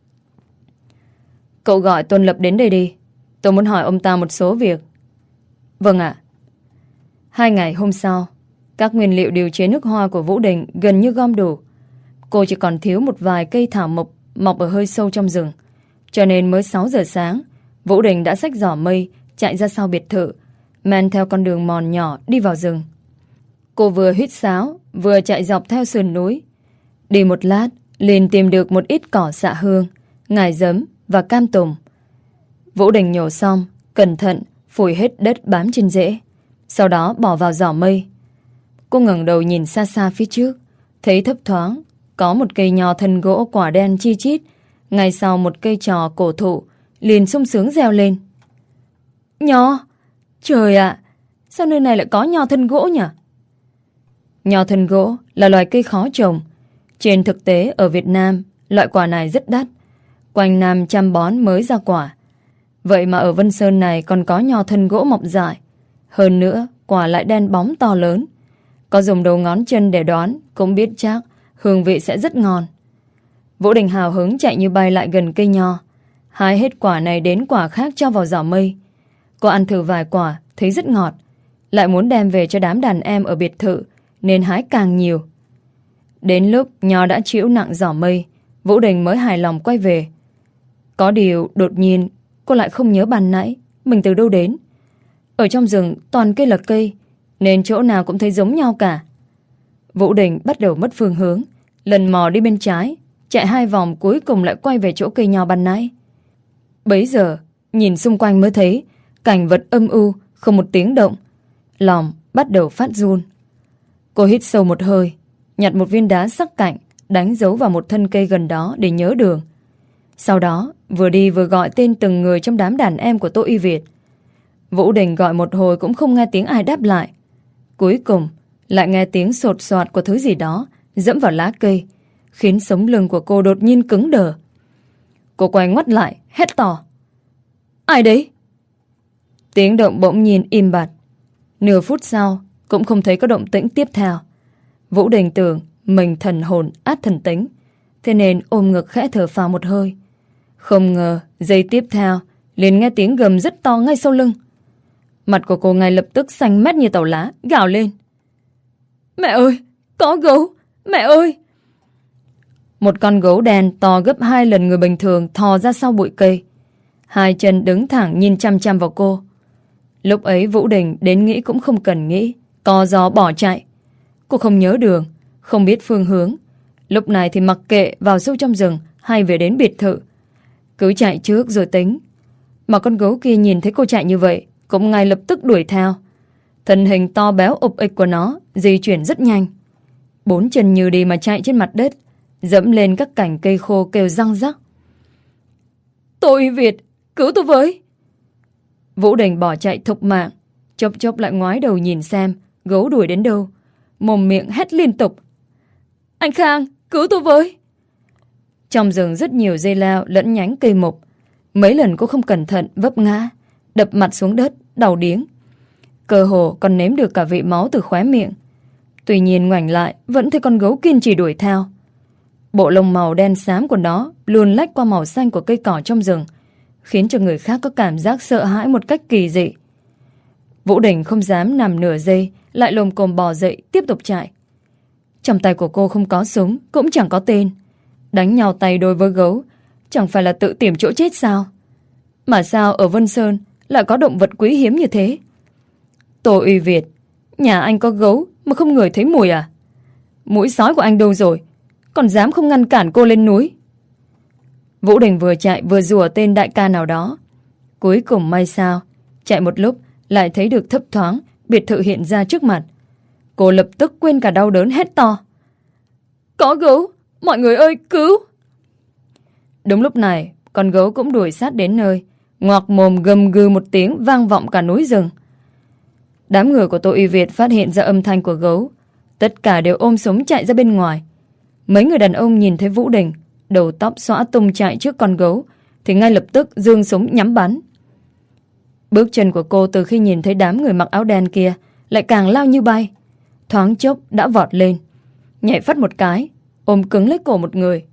Cậu gọi Tôn Lập đến đây đi, tôi muốn hỏi ông ta một số việc. Vâng ạ. Hai ngày hôm sau, các nguyên liệu điều chế nước hoa của Vũ Đình gần như gom đủ. Cô chỉ còn thiếu một vài cây thảo mộc mọc ở hơi sâu trong rừng. Cho nên mới sáu giờ sáng, Vũ Đình đã xách giỏ mây chạy ra sau biệt thự, men theo con đường mòn nhỏ đi vào rừng. Cô vừa huýt sáo, vừa chạy dọc theo sườn núi. Đi một lát, liền tìm được một ít cỏ xạ hương, ngải giấm và cam tùng. Vũ Đình nhổ xong, cẩn thận phủi hết đất bám trên rễ, sau đó bỏ vào giỏ mây. Cô ngẩng đầu nhìn xa xa phía trước, thấy thấp thoáng có một cây nho thân gỗ quả đen chi chít, ngay sau một cây trò cổ thụ, liền sung sướng reo lên: Nho! Trời ạ! Sao nơi này lại có nho thân gỗ nhỉ? Nho thân gỗ là loài cây khó trồng. Trên thực tế ở Việt Nam, loại quả này rất đắt, quanh năm chăm bón mới ra quả. Vậy mà ở Vân Sơn này còn có nho thân gỗ mọc dại. Hơn nữa, quả lại đen bóng to lớn. Có dùng đầu ngón chân để đoán cũng biết chắc hương vị sẽ rất ngon. Vũ Đình hào hứng chạy như bay lại gần cây nho, hái hết quả này đến quả khác cho vào giỏ mây. Cô ăn thử vài quả, thấy rất ngọt, lại muốn đem về cho đám đàn em ở biệt thự, nên hái càng nhiều. Đến lúc nho đã chịu nặng giỏ mây, Vũ Đình mới hài lòng quay về. Có điều đột nhiên cô lại không nhớ ban nãy mình từ đâu đến. Ở trong rừng toàn cây là cây, nên chỗ nào cũng thấy giống nhau cả. Vũ Đình bắt đầu mất phương hướng, lần mò đi bên trái, chạy hai vòng cuối cùng lại quay về chỗ cây nho ban nãy. Bấy giờ nhìn xung quanh mới thấy cảnh vật âm u, không một tiếng động. Lòng bắt đầu phát run. Cô hít sâu một hơi, nhặt một viên đá sắc cạnh, đánh dấu vào một thân cây gần đó để nhớ đường. Sau đó vừa đi vừa gọi tên từng người trong đám đàn em của Tô Uy Việt. Vũ Đình gọi một hồi cũng không nghe tiếng ai đáp lại. Cuối cùng lại nghe tiếng sột soạt của thứ gì đó dẫm vào lá cây, khiến sống lưng của cô đột nhiên cứng đờ. Cô quay ngoắt lại, hét to: Ai đấy? Tiếng động bỗng nhiên im bặt. Nửa phút sau cũng không thấy có động tĩnh tiếp theo. Vũ Đình tưởng mình thần hồn át thần tính, thế nên ôm ngực khẽ thở phào một hơi. Không ngờ giây tiếp theo liền nghe tiếng gầm rất to ngay sau lưng. Mặt của cô ngay lập tức xanh mét như tàu lá, gào lên: Mẹ ơi, có gấu, mẹ ơi! Một con gấu đen to gấp hai lần người bình thường thò ra sau bụi cây, hai chân đứng thẳng nhìn chăm chăm vào cô. Lúc ấy Vũ Đình đến nghĩ cũng không cần nghĩ, co gió bỏ chạy. Cô không nhớ đường, không biết phương hướng. Lúc này thì mặc kệ vào sâu trong rừng hay về đến biệt thự, cứ chạy trước rồi tính. Mà con gấu kia nhìn thấy cô chạy như vậy cũng ngay lập tức đuổi theo. Thân hình to béo ục ịch của nó di chuyển rất nhanh, bốn chân như đi mà chạy trên mặt đất, dẫm lên các cành cây khô kêu răng rắc. Tô Uy Việt, cứu tôi với! Vũ Đình bỏ chạy thục mạng, chốc chốc lại ngoái đầu nhìn xem gấu đuổi đến đâu, mồm miệng hét liên tục: Anh Khang, cứu tôi với! Trong rừng rất nhiều dây leo lẫn nhánh cây mục, mấy lần cô không cẩn thận vấp ngã, đập mặt xuống đất, đau điếng. Cơ hồ còn nếm được cả vị máu từ khóe miệng. Tuy nhiên ngoảnh lại vẫn thấy con gấu kiên trì đuổi theo. Bộ lông màu đen xám của nó luồn lách qua màu xanh của cây cỏ trong rừng, khiến cho người khác có cảm giác sợ hãi một cách kỳ dị. Vũ Đình không dám nằm nửa giây, lại lồm cồm bò dậy tiếp tục chạy. Trong tay của cô không có súng, cũng chẳng có tên. Đánh nhau tay đôi với gấu chẳng phải là tự tìm chỗ chết sao? Mà sao ở Vân Sơn lại có động vật quý hiếm như thế? Tô Uy Việt, nhà anh có gấu mà không ngửi thấy mùi à? Mũi sói của anh đâu rồi? Còn dám không ngăn cản cô lên núi? Vũ Đình vừa chạy vừa rủa tên đại ca nào đó. Cuối cùng may sao, chạy một lúc lại thấy được thấp thoáng biệt thự hiện ra trước mặt. Cô lập tức quên cả đau đớn hét to: Có gấu! Mọi người ơi, cứu! Đúng lúc này, con gấu cũng đuổi sát đến nơi, ngoạc mồm gầm gừ một tiếng vang vọng cả núi rừng. Đám người của Tô Uy Việt phát hiện ra âm thanh của gấu, tất cả đều ôm súng chạy ra bên ngoài. Mấy người đàn ông nhìn thấy Vũ Đình đầu tóc xõa tung chạy trước con gấu thì ngay lập tức giương súng nhắm bắn. Bước chân của cô từ khi nhìn thấy đám người mặc áo đen kia lại càng lao như bay, thoáng chốc đã vọt lên, nhảy phát một cái ôm cứng lấy cổ một người.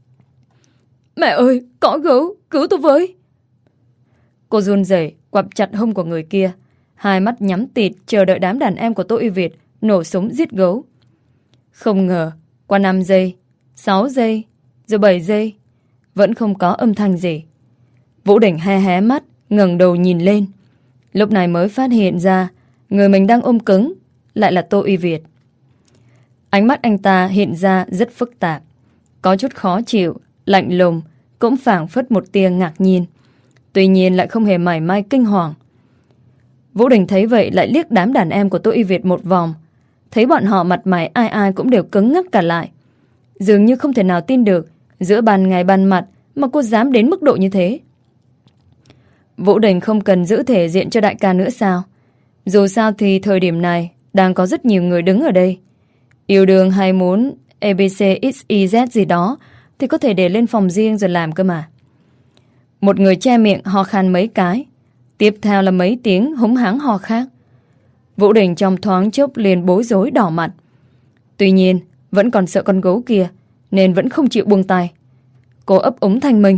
Mẹ ơi, có gấu, cứu tôi với! Cô run rẩy quặp chặt hông của người kia, hai mắt nhắm tịt chờ đợi đám đàn em của Tô Uy Việt nổ súng giết gấu. Không ngờ qua năm giây, sáu giây, rồi bảy giây vẫn không có âm thanh gì. Vũ Đình hé hé mắt, ngẩng đầu nhìn lên, lúc này mới phát hiện ra người mình đang ôm cứng lại là Tô Uy Việt. Ánh mắt anh ta hiện ra rất phức tạp, có chút khó chịu, lạnh lùng, cũng phảng phất một tia ngạc nhiên, tuy nhiên lại không hề mảy may kinh hoàng. Vũ Đình thấy vậy lại liếc đám đàn em của Tô Uy Việt một vòng, thấy bọn họ mặt mày ai ai cũng đều cứng ngắc cả lại, dường như không thể nào tin được giữa ban ngày ban mặt mà cô dám đến mức độ như thế. Vũ Đình không cần giữ thể diện cho đại ca nữa sao? Dù sao thì thời điểm này đang có rất nhiều người đứng ở đây. Yêu đương hay muốn a bê xê ích y dét gì đó thì có thể để lên phòng riêng rồi làm cơ mà. Một người che miệng ho khan mấy cái, tiếp theo là mấy tiếng húng hắng ho khác. Vũ Đình trong thoáng chốc liền bối rối đỏ mặt. Tuy nhiên vẫn còn sợ con gấu kia nên vẫn không chịu buông tay. Cô ấp úng thanh minh: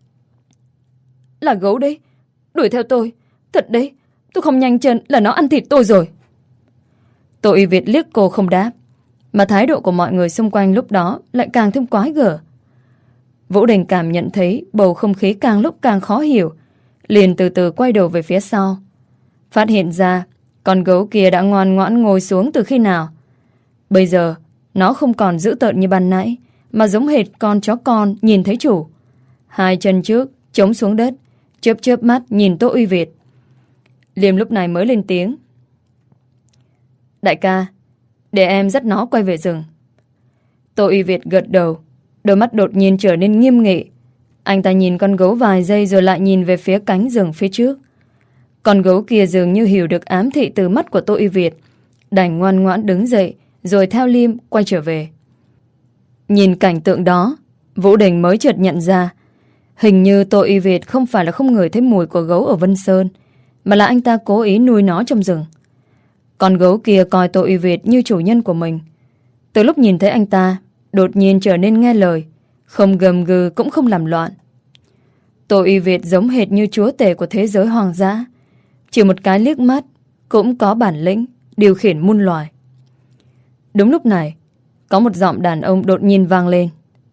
Là gấu đấy, đuổi theo tôi. Thật đấy, tôi không nhanh chân là nó ăn thịt tôi rồi. Tô Uy Việt liếc cô không đáp, mà thái độ của mọi người xung quanh lúc đó lại càng thêm quái gở. Vũ Đình cảm nhận thấy bầu không khí càng lúc càng khó hiểu, liền từ từ quay đầu về phía sau. Phát hiện ra con gấu kia đã ngoan ngoãn ngồi xuống từ khi nào. Bây giờ nó không còn dữ tợn như ban nãy, mà giống hệt con chó con nhìn thấy chủ. Hai chân trước chống xuống đất, chớp chớp mắt nhìn Tô Uy Việt. Liêm lúc này mới lên tiếng: Đại ca, để em dắt nó quay về rừng. Tô Uy Việt gật đầu, đôi mắt đột nhiên trở nên nghiêm nghị. Anh ta nhìn con gấu vài giây rồi lại nhìn về phía cánh rừng phía trước. Con gấu kia dường như hiểu được ám thị từ mắt của Tô Y Việt, đành ngoan ngoãn đứng dậy, rồi theo Liêm quay trở về. Nhìn cảnh tượng đó, Vũ Đình mới chợt nhận ra, hình như Tô Y Việt không phải là không ngửi thấy mùi của gấu ở Vân Sơn, mà là anh ta cố ý nuôi nó trong rừng. Con gấu kia coi Tô Y Việt như chủ nhân của mình. Từ lúc nhìn thấy anh ta, đột nhiên trở nên nghe lời, không gầm gừ cũng không làm loạn. Tô Y Việt giống hệt như chúa tể của thế giới hoang dã, chỉ một cái liếc mắt cũng có bản lĩnh điều khiển muôn loài. Đúng lúc này, có một giọng đàn ông đột nhiên vang lên.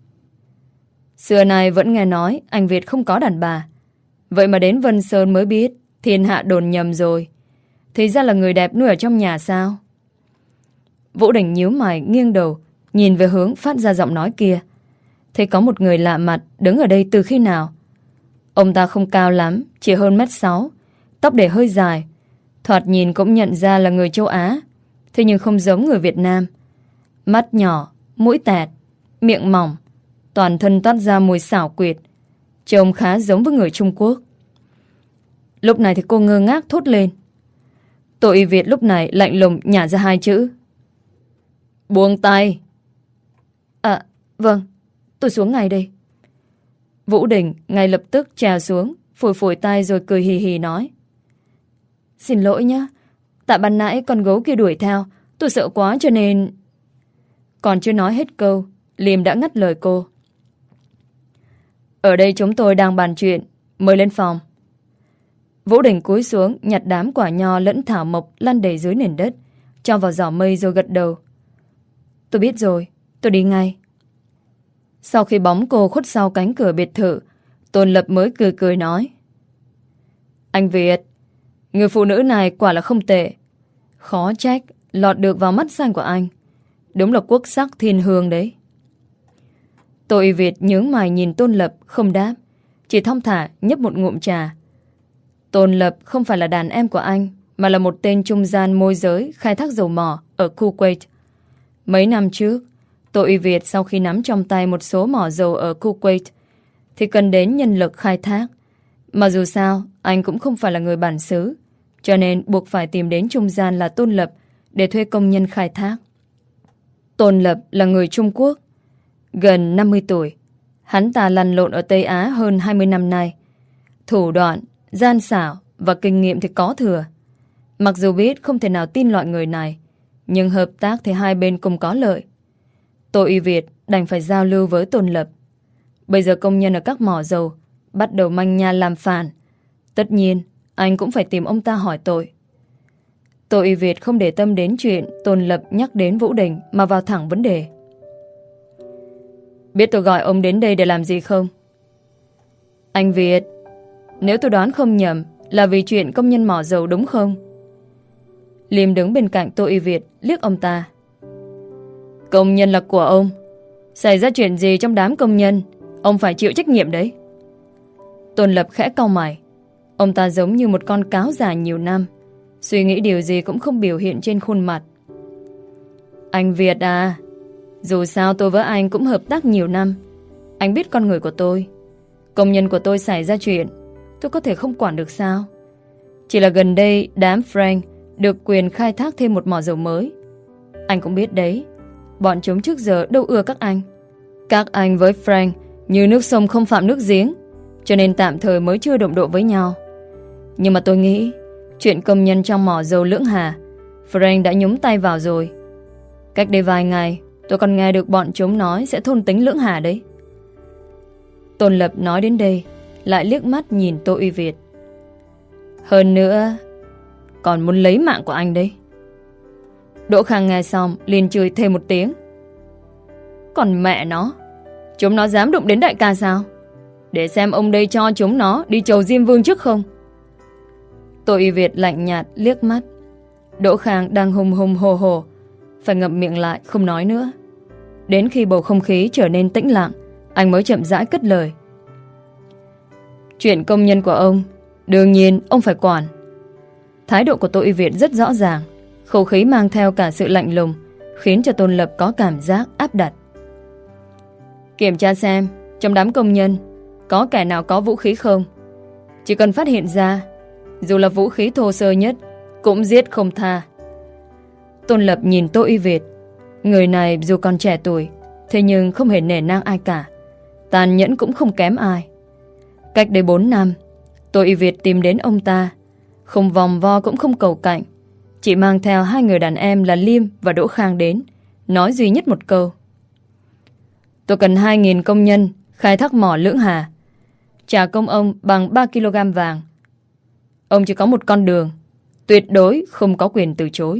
Xưa nay vẫn nghe nói anh Việt không có đàn bà, vậy mà đến Vân Sơn mới biết thiên hạ đồn nhầm rồi. Thì ra là người đẹp nuôi ở trong nhà sao? Vũ Đình nhíu mày nghiêng đầu, nhìn về hướng phát ra giọng nói kia. Thấy có một người lạ mặt đứng ở đây từ khi nào. Ông ta không cao lắm, chỉ hơn mét sáu, tóc để hơi dài. Thoạt nhìn cũng nhận ra là người châu Á, thế nhưng không giống người Việt Nam. Mắt nhỏ, mũi tẹt, miệng mỏng, toàn thân toát ra mùi xảo quyệt, trông khá giống với người Trung Quốc. Lúc này thì cô ngơ ngác thốt lên. Tô Y Việt lúc này lạnh lùng nhả ra hai chữ: buông tay. À, vâng, tôi xuống ngay đây. Vũ Đình ngay lập tức trèo xuống, phủi phủi tay rồi cười hì hì nói: Xin lỗi nhé, tại ban nãy con gấu kia đuổi theo, tôi sợ quá cho nên... Còn chưa nói hết câu, Liêm đã ngắt lời cô. Ở đây chúng tôi đang bàn chuyện, mời lên phòng. Vũ Đình cúi xuống nhặt đám quả nho lẫn thảo mộc lăn đầy dưới nền đất, cho vào giỏ mây rồi gật đầu. Tôi biết rồi, tôi đi ngay. Sau khi bóng cô khuất sau cánh cửa biệt thự, Tôn Lập mới cười cười nói: Anh Việt, người phụ nữ này quả là không tệ. Khó trách lọt được vào mắt xanh của anh. Đúng là quốc sắc thiên hương đấy. Tô Y Việt nhướng mày nhìn Tôn Lập không đáp, chỉ thong thả nhấp một ngụm trà. Tôn Lập không phải là đàn em của anh, mà là một tên trung gian môi giới khai thác dầu mỏ ở Kuwait. Mấy năm trước, Tô Y Việt sau khi nắm trong tay một số mỏ dầu ở Kuwait thì cần đến nhân lực khai thác. Mà dù sao, anh cũng không phải là người bản xứ, cho nên buộc phải tìm đến trung gian là Tôn Lập để thuê công nhân khai thác. Tôn Lập là người Trung Quốc, gần năm mươi tuổi. Hắn ta lăn lộn ở Tây Á hơn hai mươi năm nay. Thủ đoạn, gian xảo và kinh nghiệm thì có thừa. Mặc dù biết không thể nào tin loại người này, nhưng hợp tác thì hai bên cùng có lợi. Tô Y Việt đành phải giao lưu với Tôn Lập. Bây giờ công nhân ở các mỏ dầu bắt đầu manh nha làm phản. Tất nhiên, anh cũng phải tìm ông ta hỏi tội. Tô Y Việt không để tâm đến chuyện Tôn Lập nhắc đến Vũ Đình mà vào thẳng vấn đề. Biết tôi gọi ông đến đây để làm gì không? Anh Việt, nếu tôi đoán không nhầm là vì chuyện công nhân mỏ dầu đúng không? Liêm đứng bên cạnh Tô Y Việt liếc ông ta. Công nhân là của ông. Xảy ra chuyện gì trong đám công nhân, ông phải chịu trách nhiệm đấy. Tôn Lập khẽ cau mày. Ông ta giống như một con cáo già nhiều năm, suy nghĩ điều gì cũng không biểu hiện trên khuôn mặt. Anh Việt à, dù sao tôi với anh cũng hợp tác nhiều năm. Anh biết con người của tôi. Công nhân của tôi xảy ra chuyện, tôi có thể không quản được sao? Chỉ là gần đây đám Frank được quyền khai thác thêm một mỏ dầu mới. Anh cũng biết đấy, bọn chúng trước giờ đâu ưa các anh. Các anh với Frank như nước sông không phạm nước giếng, cho nên tạm thời mới chưa đụng độ với nhau. Nhưng mà tôi nghĩ chuyện công nhân trong mỏ dầu Lưỡng Hà, Frank đã nhúng tay vào rồi. Cách đây vài ngày tôi còn nghe được bọn chúng nói sẽ thôn tính Lưỡng Hà đấy. Tôn Lập nói đến đây lại liếc mắt nhìn Tô Y Việt. Hơn nữa còn muốn lấy mạng của anh đấy. Đỗ Khang nghe xong liền chửi thêm một tiếng. Còn mẹ nó, chúng nó dám đụng đến đại ca sao? Để xem ông đây cho chúng nó đi chầu Diêm Vương trước không. Tô Y Việt lạnh nhạt liếc mắt. Đỗ Khang đang hùng hùng hồ hồ, phải ngậm miệng lại không nói nữa. Đến khi bầu không khí trở nên tĩnh lặng, anh mới chậm rãi cất lời. Chuyện công nhân của ông, đương nhiên ông phải quản. Thái độ của Tô Y Việt rất rõ ràng, khẩu khí mang theo cả sự lạnh lùng, khiến cho Tôn Lập có cảm giác áp đặt. Kiểm tra xem trong đám công nhân có kẻ nào có vũ khí không. Chỉ cần phát hiện ra dù là vũ khí thô sơ nhất, cũng giết không tha. Tôn Lập nhìn Tô Y Việt. Người này dù còn trẻ tuổi, thế nhưng không hề nể nang ai cả, tàn nhẫn cũng không kém ai. Cách đây bốn năm, Tô Y Việt tìm đến ông ta, không vòng vo cũng không cầu cạnh, chỉ mang theo hai người đàn em là Liêm và Đỗ Khang đến, nói duy nhất một câu: tôi cần hai nghìn công nhân khai thác mỏ Lưỡng Hà, trả công ông bằng ba ki lô gam vàng. Ông chỉ có một con đường, tuyệt đối không có quyền từ chối.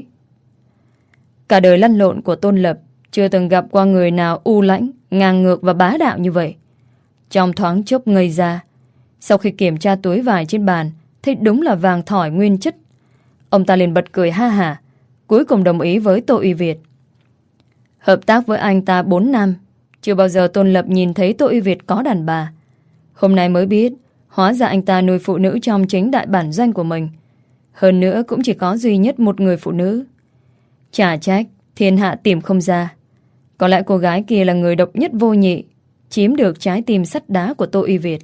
Cả đời lăn lộn của Tôn Lập chưa từng gặp qua người nào u lãnh, ngang ngược và bá đạo như vậy. Trong thoáng chốc ngây ra, sau khi kiểm tra túi vải trên bàn thấy đúng là vàng thỏi nguyên chất, ông ta liền bật cười ha hả, cuối cùng đồng ý với Tô Y Việt. Hợp tác với anh ta bốn năm, chưa bao giờ Tôn Lập nhìn thấy Tô Y Việt có đàn bà. Hôm nay mới biết, hóa ra anh ta nuôi phụ nữ trong chính đại bản doanh của mình. Hơn nữa cũng chỉ có duy nhất một người phụ nữ. Chả trách thiên hạ tìm không ra. Có lẽ cô gái kia là người độc nhất vô nhị, chiếm được trái tim sắt đá của Tô Y Việt.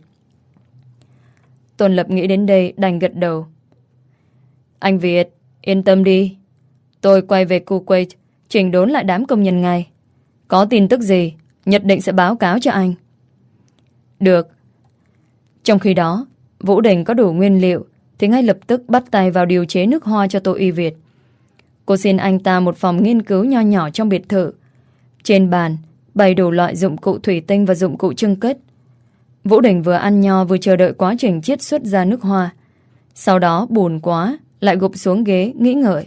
Tôn Lập nghĩ đến đây đành gật đầu. Anh Việt, yên tâm đi. Tôi quay về Kuwait, chỉnh đốn lại đám công nhân ngay. Có tin tức gì, nhất định sẽ báo cáo cho anh. Được. Trong khi đó, Vũ Đình có đủ nguyên liệu thì ngay lập tức bắt tay vào điều chế nước hoa cho Tô Y Việt. Cô xin anh ta một phòng nghiên cứu nho nhỏ trong biệt thự. Trên bàn bày đủ loại dụng cụ thủy tinh và dụng cụ trưng cất. Vũ Đình vừa ăn nho vừa chờ đợi quá trình chiết xuất ra nước hoa. Sau đó buồn quá lại gục xuống ghế nghĩ ngợi.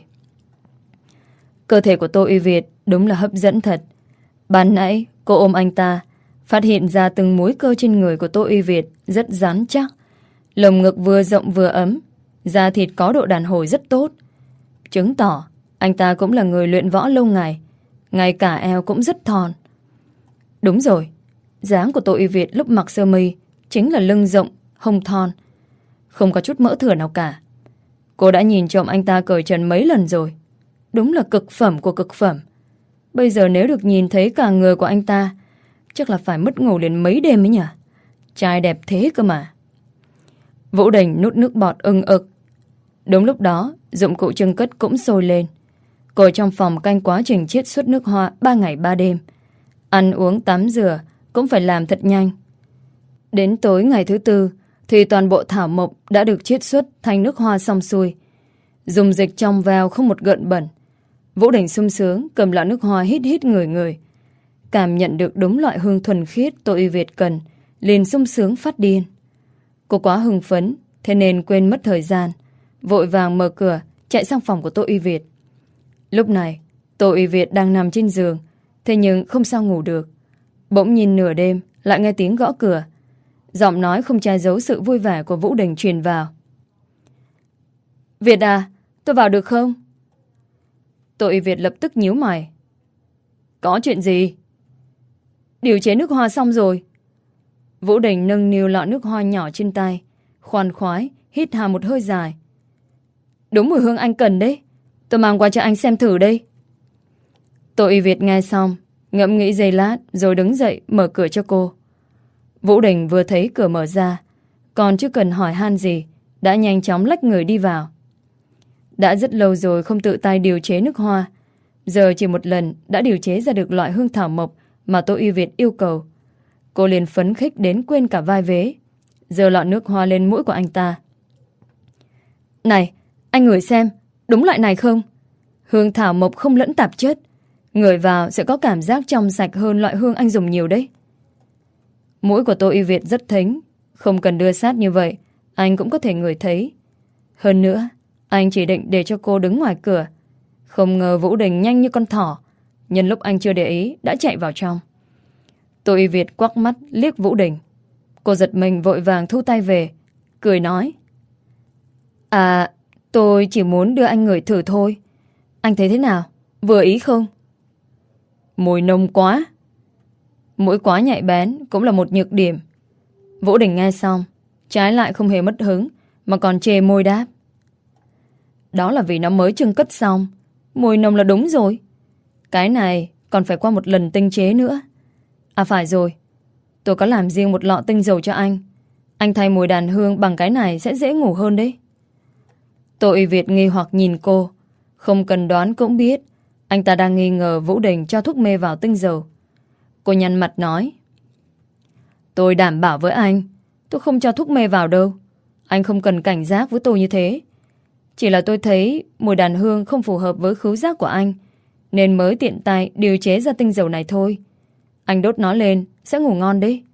Cơ thể của Tô Y Việt đúng là hấp dẫn thật. Ban nãy cô ôm anh ta, phát hiện ra từng múi cơ trên người của Tô Y Việt rất rắn chắc. Lồng ngực vừa rộng vừa ấm, da thịt có độ đàn hồi rất tốt, chứng tỏ anh ta cũng là người luyện võ lâu ngày. Ngay cả eo cũng rất thon. Đúng rồi, dáng của Tô Y Việt lúc mặc sơ mi chính là lưng rộng, hông thon, không có chút mỡ thừa nào cả. Cô đã nhìn trộm anh ta cởi trần mấy lần rồi. Đúng là cực phẩm của cực phẩm. Bây giờ nếu được nhìn thấy cả người của anh ta, chắc là phải mất ngủ đến mấy đêm ấy nhỉ. Trai đẹp thế cơ mà. Vũ Đình nuốt nước bọt ưng ực. Đúng lúc đó, dụng cụ trưng cất cũng sôi lên. Cô ở trong phòng canh quá trình chiết xuất nước hoa ba ngày ba đêm. Ăn uống tắm rửa cũng phải làm thật nhanh. Đến tối ngày thứ tư thì toàn bộ thảo mộc đã được chiết xuất thành nước hoa xong xuôi. Dùng dịch trong veo không một gợn bẩn. Vũ Đình sung sướng cầm lọ nước hoa hít hít người người. Cảm nhận được đúng loại hương thuần khiết Tô Y Việt cần, liền sung sướng phát điên. Cô quá hưng phấn, thế nên quên mất thời gian, vội vàng mở cửa chạy sang phòng của Tô Y Việt. Lúc này Tô Y Việt đang nằm trên giường, thế nhưng không sao ngủ được. Bỗng nhìn nửa đêm lại nghe tiếng gõ cửa. Giọng nói không che giấu sự vui vẻ của Vũ Đình truyền vào. Việt à, tôi vào được không? Tô Y Việt lập tức nhíu mày. Có chuyện gì? Điều chế nước hoa xong rồi. Vũ Đình nâng niu lọ nước hoa nhỏ trên tay, khoan khoái hít hà một hơi dài. Đúng mùi hương anh cần đấy, tôi mang qua cho anh xem thử đây. Tô Y Việt nghe xong, ngẫm nghĩ giây lát rồi đứng dậy mở cửa cho cô. Vũ Đình vừa thấy cửa mở ra, còn chưa cần hỏi han gì, đã nhanh chóng lách người đi vào. Đã rất lâu rồi không tự tay điều chế nước hoa, giờ chỉ một lần đã điều chế ra được loại hương thảo mộc mà Tô Y Việt yêu cầu. Cô liền phấn khích đến quên cả vai vế, giơ lọ nước hoa lên mũi của anh ta. Này, anh ngửi xem, đúng loại này không? Hương thảo mộc không lẫn tạp chất, ngửi vào sẽ có cảm giác trong sạch hơn loại hương anh dùng nhiều đấy. Mũi của Tô Y Việt rất thính, không cần đưa sát như vậy, anh cũng có thể ngửi thấy. Hơn nữa, anh chỉ định để cho cô đứng ngoài cửa. Không ngờ Vũ Đình nhanh như con thỏ, nhân lúc anh chưa để ý đã chạy vào trong. Tô Y Việt quắc mắt liếc Vũ Đình. Cô giật mình vội vàng thu tay về, cười nói. À, tôi chỉ muốn đưa anh ngửi thử thôi. Anh thấy thế nào? Vừa ý không? Mùi nồng quá. Mũi quá nhạy bén cũng là một nhược điểm. Vũ Đình nghe xong, trái lại không hề mất hứng, mà còn chê môi đáp. Đó là vì nó mới trưng cất xong. Mùi nồng là đúng rồi. Cái này còn phải qua một lần tinh chế nữa. À phải rồi, tôi có làm riêng một lọ tinh dầu cho anh. Anh thay mùi đàn hương bằng cái này sẽ dễ ngủ hơn đấy. Tô Uy Việt nghi hoặc nhìn cô. Không cần đoán cũng biết anh ta đang nghi ngờ Vũ Đình cho thuốc mê vào tinh dầu. Cô nhăn mặt nói: Tôi đảm bảo với anh, tôi không cho thuốc mê vào đâu. Anh không cần cảnh giác với tôi như thế. Chỉ là tôi thấy mùi đàn hương không phù hợp với khứu giác của anh, nên mới tiện tay điều chế ra tinh dầu này thôi. Anh đốt nó lên sẽ ngủ ngon đấy.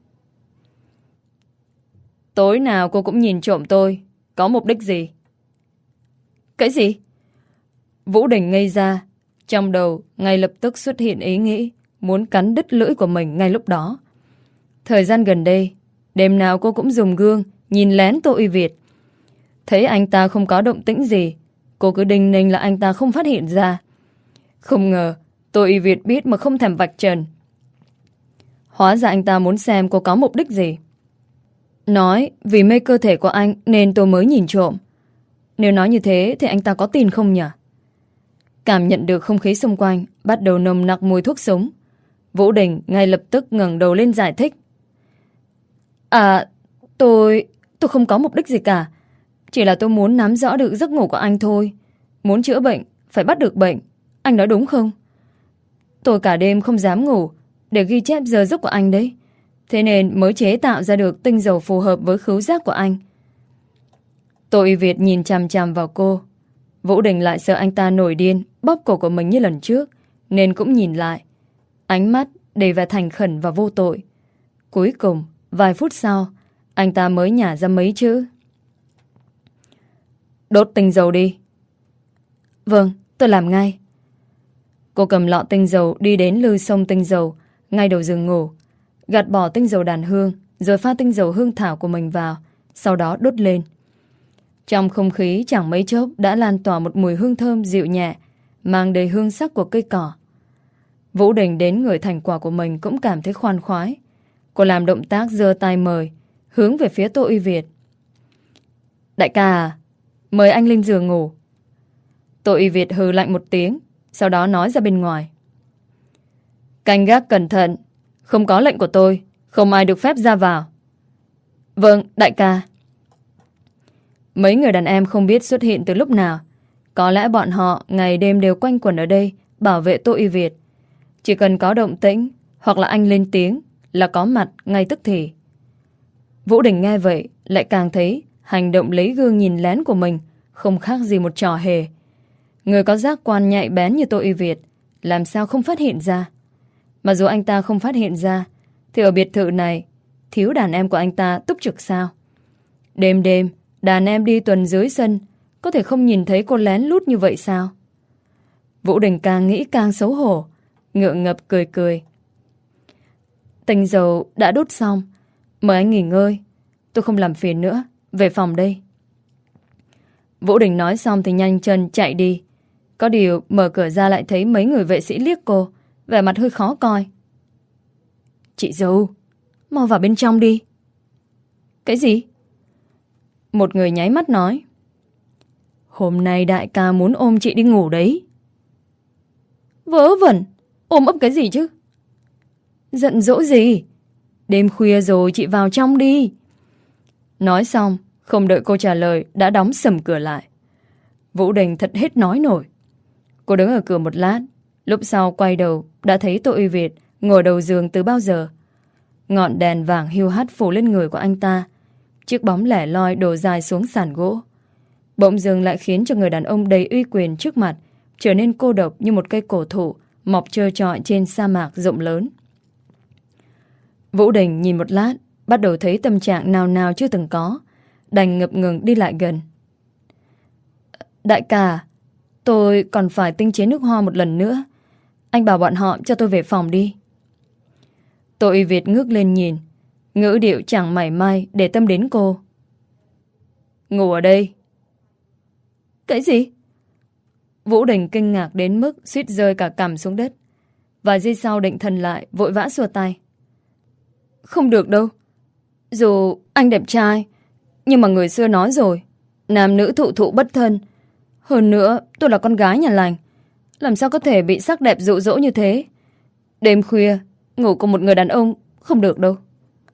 Tối nào cô cũng nhìn trộm tôi, có mục đích gì? Cái gì? Vũ Đình ngây ra. Trong đầu ngay lập tức xuất hiện ý nghĩ muốn cắn đứt lưỡi của mình ngay lúc đó. Thời gian gần đây, đêm nào cô cũng dùng gương nhìn lén Tô Uy Việt. Thấy anh ta không có động tĩnh gì, cô cứ đinh ninh là anh ta không phát hiện ra. Không ngờ Tô Uy Việt biết mà không thèm vạch trần. Hóa ra anh ta muốn xem cô có mục đích gì. Nói vì mê cơ thể của anh nên tôi mới nhìn trộm. Nếu nói như thế thì anh ta có tin không nhỉ? Cảm nhận được không khí xung quanh bắt đầu nồng nặc mùi thuốc súng. Vũ Đình ngay lập tức ngẩng đầu lên giải thích. À, tôi... tôi không có mục đích gì cả. Chỉ là tôi muốn nắm rõ được giấc ngủ của anh thôi. Muốn chữa bệnh, phải bắt được bệnh. Anh nói đúng không? Tôi cả đêm không dám ngủ để ghi chép giờ giấc của anh đấy. Thế nên mới chế tạo ra được tinh dầu phù hợp với khứu giác của anh. Tô Uy Việt nhìn chằm chằm vào cô. Vũ Đình lại sợ anh ta nổi điên bóp cổ của mình như lần trước, nên cũng nhìn lại. Ánh mắt đầy vẻ thành khẩn và vô tội. Cuối cùng, vài phút sau, anh ta mới nhả ra mấy chữ: Đốt tinh dầu đi. Vâng, tôi làm ngay. Cô cầm lọ tinh dầu đi đến lư sông tinh dầu ngay đầu giường ngủ, gạt bỏ tinh dầu đàn hương, rồi pha tinh dầu hương thảo của mình vào, sau đó đốt lên. Trong không khí chẳng mấy chốc đã lan tỏa một mùi hương thơm dịu nhẹ, mang đầy hương sắc của cây cỏ. Vũ Đình đến người thành quả của mình cũng cảm thấy khoan khoái. Cô làm động tác giơ tay mời, hướng về phía Tô Uy Việt. Đại ca à, mời anh lên giường ngủ. Tô Uy Việt hừ lạnh một tiếng, sau đó nói ra bên ngoài. Canh gác cẩn thận, không có lệnh của tôi, không ai được phép ra vào. Vâng, đại ca. Mấy người đàn em không biết xuất hiện từ lúc nào. Có lẽ bọn họ ngày đêm đều quanh quẩn ở đây bảo vệ Tô Uy Việt. Chỉ cần có động tĩnh hoặc là anh lên tiếng là có mặt ngay tức thì. Vũ Đình nghe vậy lại càng thấy hành động lấy gương nhìn lén của mình không khác gì một trò hề. Người có giác quan nhạy bén như Tô Uy Việt làm sao không phát hiện ra. Mà dù anh ta không phát hiện ra thì ở biệt thự này thiếu đàn em của anh ta túc trực sao? Đêm đêm đàn em đi tuần dưới sân có thể không nhìn thấy cô lén lút như vậy sao? Vũ Đình càng nghĩ càng xấu hổ, ngượng ngập cười cười. Tinh dầu đã đốt xong, mời anh nghỉ ngơi. Tôi không làm phiền nữa, về phòng đây. Vũ Đình nói xong thì nhanh chân chạy đi. Có điều mở cửa ra lại thấy mấy người vệ sĩ liếc cô, vẻ mặt hơi khó coi. Chị dâu, mau vào bên trong đi. Cái gì? Một người nháy mắt nói. Hôm nay đại ca muốn ôm chị đi ngủ đấy. Vớ vẩn, ôm ấp cái gì chứ? Giận dỗi gì? Đêm khuya rồi, chị vào trong đi. Nói xong, không đợi cô trả lời đã đóng sầm cửa lại. Vũ Đình thật hết nói nổi. Cô đứng ở cửa một lát, lúc sau quay đầu đã thấy Tô Uy Việt ngồi đầu giường từ bao giờ. Ngọn đèn vàng hiu hắt phủ lên người của anh ta. Chiếc bóng lẻ loi đổ dài xuống sàn gỗ. Bỗng dưng lại khiến cho người đàn ông đầy uy quyền trước mặt trở nên cô độc như một cây cổ thụ mọc trơ trọi trên sa mạc rộng lớn. Vũ Đình nhìn một lát, bắt đầu thấy tâm trạng nào nào chưa từng có, đành ngập ngừng đi lại gần. Đại ca, tôi còn phải tinh chế nước hoa một lần nữa. Anh bảo bọn họ cho tôi về phòng đi. Tô Uy Việt ngước lên nhìn, ngữ điệu chẳng mảy may để tâm đến cô. Ngủ ở đây. Cái gì? Vũ Đình kinh ngạc đến mức suýt rơi cả cằm xuống đất. Vài giây sau định thần lại, vội vã xua tay. Không được đâu. Dù anh đẹp trai, nhưng mà người xưa nói rồi, nam nữ thụ thụ bất thân. Hơn nữa tôi là con gái nhà lành, làm sao có thể bị sắc đẹp dụ dỗ như thế. Đêm khuya ngủ cùng một người đàn ông không được đâu.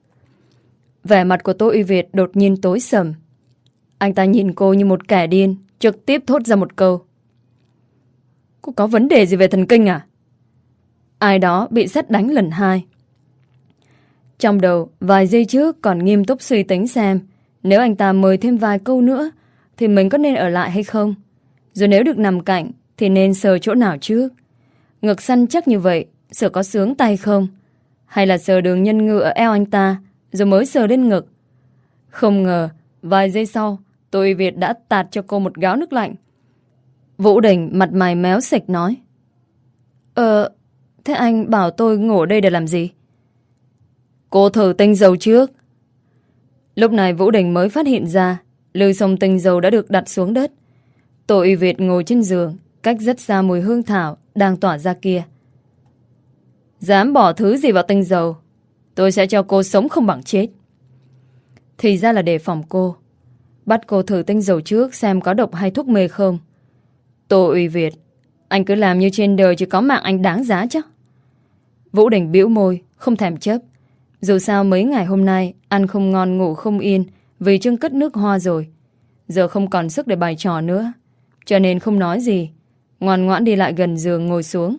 Vẻ mặt của Tô Uy Việt đột nhiên tối sầm. Anh ta nhìn cô như một kẻ điên, trực tiếp thốt ra một câu. Cô có vấn đề gì về thần kinh à? Ai đó bị sét đánh lần hai. Trong đầu vài giây trước còn nghiêm túc suy tính xem nếu anh ta mời thêm vài câu nữa thì mình có nên ở lại hay không. Rồi nếu được nằm cạnh thì nên sờ chỗ nào trước. Ngực săn chắc như vậy, sờ có sướng tay không? Hay là sờ đường nhân ngựa ở eo anh ta rồi mới sờ lên ngực? Không ngờ vài giây sau Tô Uy Việt đã tạt cho cô một gáo nước lạnh. Vũ Đình mặt mày méo xệch nói: Ờ, thế anh bảo tôi ngủ ở đây để làm gì? Cô thử tinh dầu trước. Lúc này Vũ Đình mới phát hiện ra lư xông tinh dầu đã được đặt xuống đất. Tô Uy Việt ngồi trên giường, cách rất xa mùi hương thảo đang tỏa ra kia. Dám bỏ thứ gì vào tinh dầu, tôi sẽ cho cô sống không bằng chết. Thì ra là để phòng cô, bắt cô thử tinh dầu trước xem có độc hay thuốc mê không. Tô Uy Việt, anh cứ làm như trên đời chỉ có mạng anh đáng giá chứ. Vũ Đình bĩu môi, không thèm chấp. Dù sao mấy ngày hôm nay ăn không ngon ngủ không yên vì Trương cất nước hoa rồi. Giờ không còn sức để bày trò nữa, cho nên không nói gì, ngoan ngoãn đi lại gần giường ngồi xuống.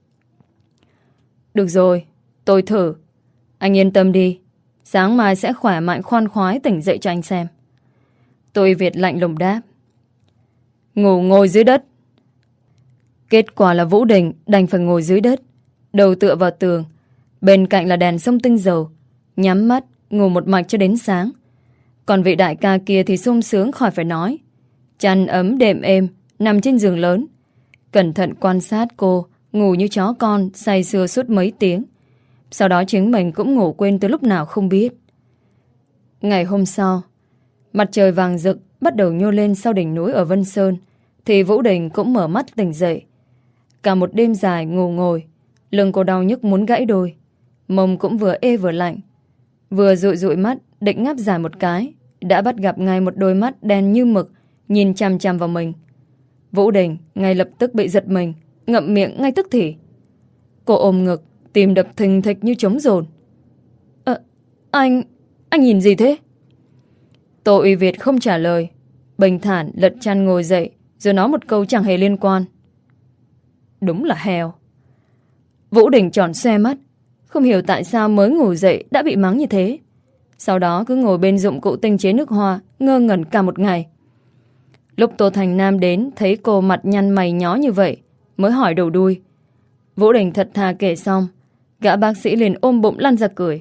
Được rồi, tôi thử. Anh yên tâm đi, sáng mai sẽ khỏe mạnh khoan khoái tỉnh dậy cho anh xem. Tô Uy Việt lạnh lùng đáp. Ngủ ngồi dưới đất. Kết quả là Vũ Đình đành phải ngồi dưới đất, đầu tựa vào tường, bên cạnh là đèn xông tinh dầu, nhắm mắt ngủ một mạch cho đến sáng. Còn vị đại ca kia thì sung sướng khỏi phải nói, chăn ấm đệm êm, nằm trên giường lớn, cẩn thận quan sát cô ngủ như chó con, say sưa suốt mấy tiếng. Sau đó chính mình cũng ngủ quên từ lúc nào không biết. Ngày hôm sau, mặt trời vàng rực bắt đầu nhô lên sau đỉnh núi ở Vân Sơn, thì Vũ Đình cũng mở mắt tỉnh dậy. Cả một đêm dài ngủ ngồi, lưng cô đau nhức muốn gãy đôi, mông cũng vừa ê vừa lạnh. Vừa dụi dụi mắt định ngáp dài một cái, đã bắt gặp ngay một đôi mắt đen như mực nhìn chằm chằm vào mình. Vũ Đình ngay lập tức bị giật mình, ngậm miệng ngay tức thì. Cô ôm ngực, tim đập thình thịch như trống dồn. Ờ, anh, anh nhìn gì thế? Tô Uy Việt không trả lời, bình thản lật chăn ngồi dậy, rồi nói một câu chẳng hề liên quan. Đúng là heo. Vũ Đình tròn xoe mắt, không hiểu tại sao mới ngủ dậy đã bị mắng như thế. Sau đó cứ ngồi bên dụng cụ tinh chế nước hoa, ngơ ngẩn cả một ngày. Lúc Tô Thành Nam đến, thấy cô mặt nhăn mày nhó như vậy, mới hỏi đầu đuôi. Vũ Đình thật thà kể xong, gã bác sĩ liền ôm bụng lăn ra cười.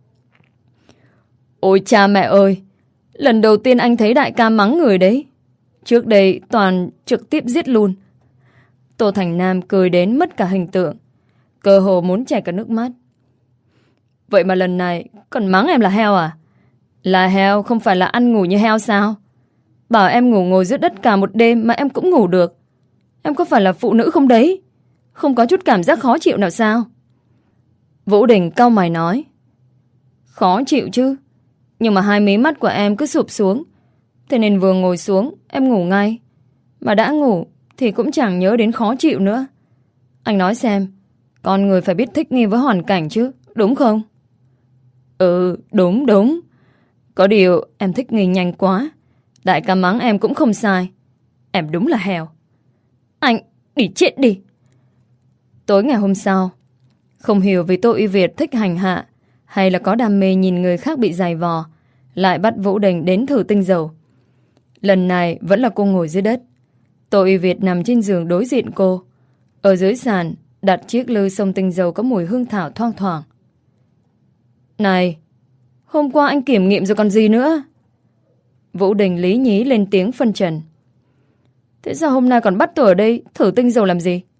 Ôi cha mẹ ơi, lần đầu tiên anh thấy đại ca mắng người đấy. Trước đây toàn trực tiếp giết luôn. Tô Thành Nam cười đến mất cả hình tượng, cơ hồ muốn chảy cả nước mắt. Vậy mà lần này còn mắng em là heo à? Là heo không phải là ăn ngủ như heo sao? Bảo em ngủ ngồi dưới đất cả một đêm mà em cũng ngủ được. Em có phải là phụ nữ không đấy? Không có chút cảm giác khó chịu nào sao? Vũ Đình cau mày nói. Khó chịu chứ, nhưng mà hai mí mắt của em cứ sụp xuống, thế nên vừa ngồi xuống em ngủ ngay. Mà đã ngủ thì cũng chẳng nhớ đến khó chịu nữa. Anh nói xem, con người phải biết thích nghi với hoàn cảnh chứ, đúng không? Ừ, đúng đúng. Có điều em thích nghi nhanh quá. Đại ca mắng em cũng không sai. Em đúng là heo. Anh đi chết đi. Tối ngày hôm sau, không hiểu vì Tô Uy Việt thích hành hạ hay là có đam mê nhìn người khác bị giày vò, lại bắt Vũ Đình đến thử tinh dầu. Lần này vẫn là cô ngồi dưới đất, Tô Uy Việt nằm trên giường đối diện cô. Ở dưới sàn đặt chiếc lư xông tinh dầu có mùi hương thảo thoang thoảng. Này, hôm qua anh kiểm nghiệm rồi còn gì nữa? Vũ Đình lý nhí lên tiếng phân trần. Thế sao hôm nay còn bắt tôi ở đây thử tinh dầu làm gì?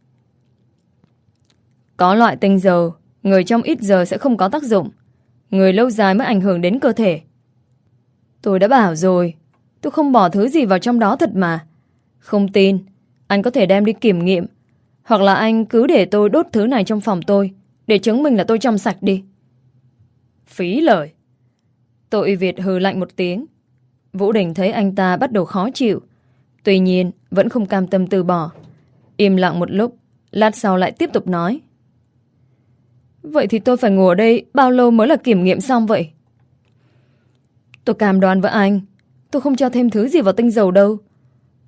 Có loại tinh dầu người trong ít giờ sẽ không có tác dụng, người lâu dài mới ảnh hưởng đến cơ thể. Tôi đã bảo rồi, tôi không bỏ thứ gì vào trong đó thật mà. Không tin, anh có thể đem đi kiểm nghiệm, hoặc là anh cứ để tôi đốt thứ này trong phòng tôi để chứng minh là tôi trong sạch đi. Phí lời. Tô Uy Việt hừ lạnh một tiếng. Vũ Đình thấy anh ta bắt đầu khó chịu, tuy nhiên vẫn không cam tâm từ bỏ. Im lặng một lúc, lát sau lại tiếp tục nói. Vậy thì tôi phải ngủ ở đây bao lâu mới là kiểm nghiệm xong vậy? Tôi cam đoan với anh, tôi không cho thêm thứ gì vào tinh dầu đâu.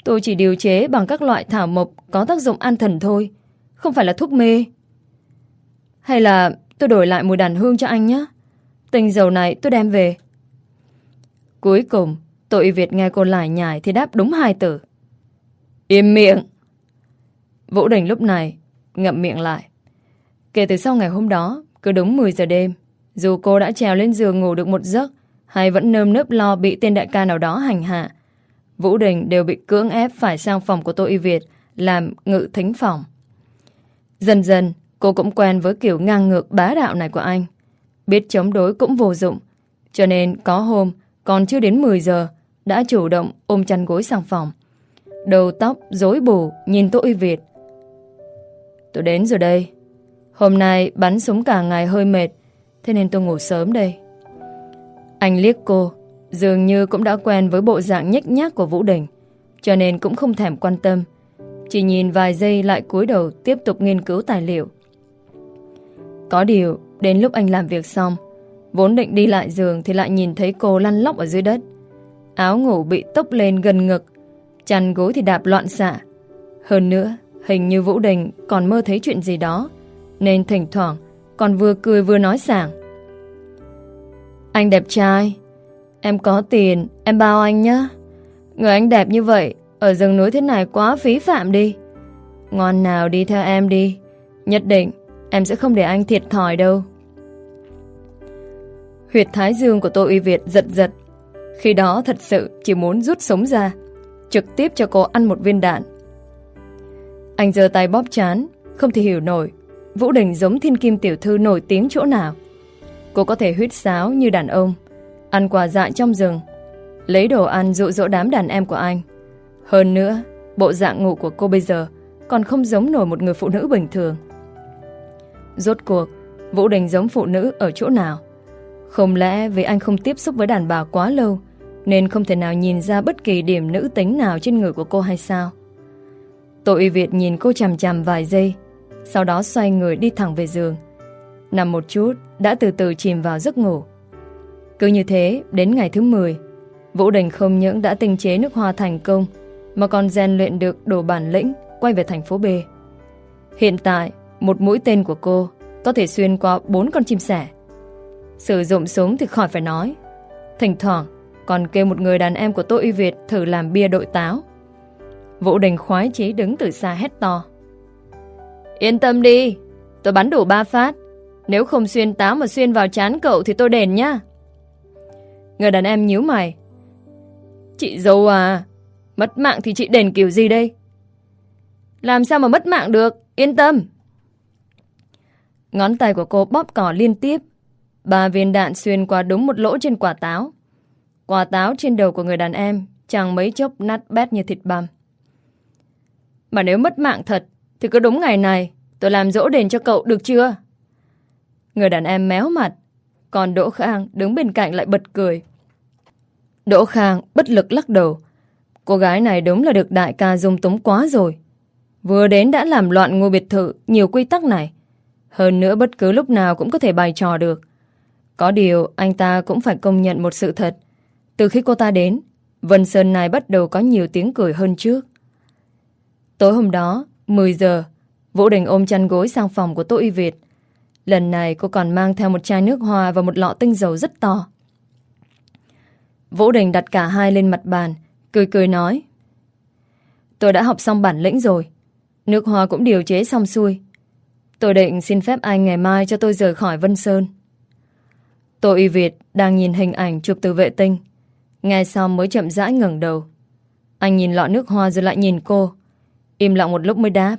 Tôi chỉ điều chế bằng các loại thảo mộc có tác dụng an thần thôi, không phải là thuốc mê. Hay là tôi đổi lại mùi đàn hương cho anh nhé. Tinh dầu này tôi đem về. Cuối cùng Tô Y Việt nghe cô lải nhải thì đáp đúng hai từ: im miệng. Vũ Đình lúc này ngậm miệng lại. Kể từ sau ngày hôm đó, cứ đúng mười giờ đêm, dù cô đã trèo lên giường ngủ được một giấc hay vẫn nơm nớp lo bị tên đại ca nào đó hành hạ, Vũ Đình đều bị cưỡng ép phải sang phòng của Tô Y Việt làm ngự thính phòng. Dần dần cô cũng quen với kiểu ngang ngược bá đạo này của anh. Biết chống đối cũng vô dụng, cho nên có hôm còn chưa đến mười giờ đã chủ động ôm chăn gối sang phòng, đầu tóc rối bù nhìn Tô Y Việt. Tôi đến rồi đây. Hôm nay bắn súng cả ngày hơi mệt, thế nên tôi ngủ sớm đây. Anh liếc cô, dường như cũng đã quen với bộ dạng nhếch nhác của Vũ Đình, cho nên cũng không thèm quan tâm, chỉ nhìn vài giây lại cúi đầu tiếp tục nghiên cứu tài liệu. Có điều đến lúc anh làm việc xong, vốn định đi lại giường thì lại nhìn thấy cô lăn lóc ở dưới đất. Áo ngủ bị tốc lên gần ngực, chăn gối thì đạp loạn xạ. Hơn nữa, hình như Vũ Đình còn mơ thấy chuyện gì đó, nên thỉnh thoảng còn vừa cười vừa nói sảng: anh đẹp trai, em có tiền, em bao anh nhá. Người anh đẹp như vậy, ở rừng núi thế này quá phí phạm đi. Ngoan nào đi theo em đi, nhất định em sẽ không để anh thiệt thòi đâu. Huyệt thái dương của Tô Y Việt giật giật. Khi đó thật sự chỉ muốn rút súng ra, trực tiếp cho cô ăn một viên đạn. Anh giơ tay bóp trán, không thể hiểu nổi Vũ Đình giống thiên kim tiểu thư nổi tiếng chỗ nào. Cô có thể huýt sáo như đàn ông, ăn quả dại trong rừng, lấy đồ ăn dụ dỗ đám đàn em của anh. Hơn nữa, bộ dạng ngủ của cô bây giờ còn không giống nổi một người phụ nữ bình thường. Rốt cuộc, Vũ Đình giống phụ nữ ở chỗ nào? Không lẽ vì anh không tiếp xúc với đàn bà quá lâu nên không thể nào nhìn ra bất kỳ điểm nữ tính nào trên người của cô hay sao? Tô Y Việt nhìn cô chằm chằm vài giây, sau đó xoay người đi thẳng về giường. Nằm một chút đã từ từ chìm vào giấc ngủ. Cứ như thế đến ngày thứ mười, Vũ Đình không những đã tinh chế nước hoa thành công mà còn rèn luyện được đủ bản lĩnh quay về thành phố B. Hiện tại một mũi tên của cô có thể xuyên qua bốn con chim sẻ. Sử dụng súng thì khỏi phải nói, thỉnh thoảng còn kêu một người đàn em của Tô Y Việt thử làm bia đội táo. Vũ Đình khoái chí đứng từ xa hét to: yên tâm đi, tôi bắn đủ ba phát. Nếu không xuyên táo mà xuyên vào trán cậu thì tôi đền nhá. Người đàn em nhíu mày: chị dâu à, mất mạng thì chị đền kiểu gì đây? Làm sao mà mất mạng được, yên tâm. Ngón tay của cô bóp cò liên tiếp. Ba viên đạn xuyên qua đúng một lỗ trên quả táo. Quả táo trên đầu của người đàn em chẳng mấy chốc nát bét như thịt băm. Mà nếu mất mạng thật thì cứ đúng ngày này tôi làm dỗ đền cho cậu được chưa? Người đàn em méo mặt, còn Đỗ Khang đứng bên cạnh lại bật cười. Đỗ Khang bất lực lắc đầu. Cô gái này đúng là được đại ca dung túng quá rồi. Vừa đến đã làm loạn ngôi biệt thự nhiều quy tắc này. Hơn nữa bất cứ lúc nào cũng có thể bày trò được. Có điều anh ta cũng phải công nhận một sự thật. Từ khi cô ta đến, Vân Sơn này bắt đầu có nhiều tiếng cười hơn trước. Tối hôm đó, mười giờ, Vũ Đình ôm chăn gối sang phòng của Tô Y Việt. Lần này cô còn mang theo một chai nước hoa và một lọ tinh dầu rất to. Vũ Đình đặt cả hai lên mặt bàn, cười cười nói: tôi đã học xong bản lĩnh rồi, nước hoa cũng điều chế xong xuôi. Tôi định xin phép anh ngày mai cho tôi rời khỏi Vân Sơn. Tô Y Việt đang nhìn hình ảnh chụp từ vệ tinh, nghe xong mới chậm rãi ngẩng đầu. Anh nhìn lọ nước hoa rồi lại nhìn cô, im lặng một lúc mới đáp: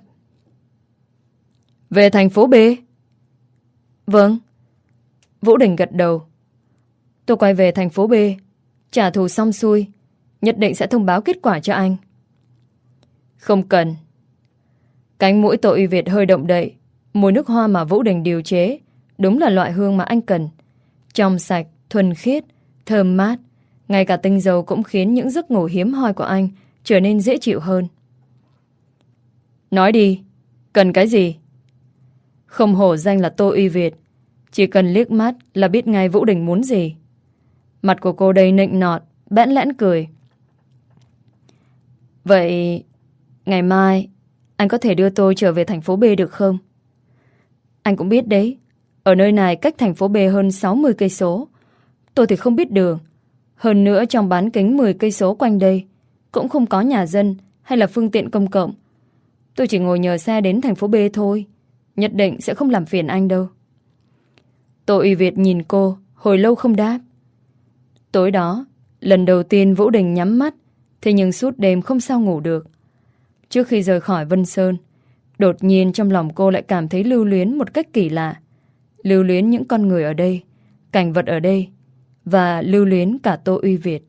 về thành phố B. Vâng. Vũ Đình gật đầu. Tôi quay về thành phố B, trả thù xong xuôi, nhất định sẽ thông báo kết quả cho anh. Không cần. Cánh mũi Tô Y Việt hơi động đậy. Mùi nước hoa mà Vũ Đình điều chế đúng là loại hương mà anh cần. Trong sạch, thuần khiết, thơm mát. Ngay cả tinh dầu cũng khiến những giấc ngủ hiếm hoi của anh trở nên dễ chịu hơn. Nói đi, cần cái gì? Không hổ danh là Tô Y Việt, chỉ cần liếc mắt là biết ngay Vũ Đình muốn gì. Mặt của cô đầy nịnh nọt, bẽn lẽn cười. Vậy ngày mai anh có thể đưa tôi trở về thành phố B được không? Anh cũng biết đấy, ở nơi này cách thành phố B hơn sáu mươi cây số. Tôi thì không biết đường. Hơn nữa trong bán kính mười cây số quanh đây cũng không có nhà dân hay là phương tiện công cộng. Tôi chỉ ngồi nhờ xe đến thành phố B thôi. Nhất định sẽ không làm phiền anh đâu. Tô Uy Việt nhìn cô hồi lâu không đáp. Tối đó, lần đầu tiên Vũ Đình nhắm mắt, thế nhưng suốt đêm không sao ngủ được. Trước khi rời khỏi Vân Sơn, đột nhiên trong lòng cô lại cảm thấy lưu luyến một cách kỳ lạ. Lưu luyến những con người ở đây, cảnh vật ở đây, và lưu luyến cả Tô Uy Việt.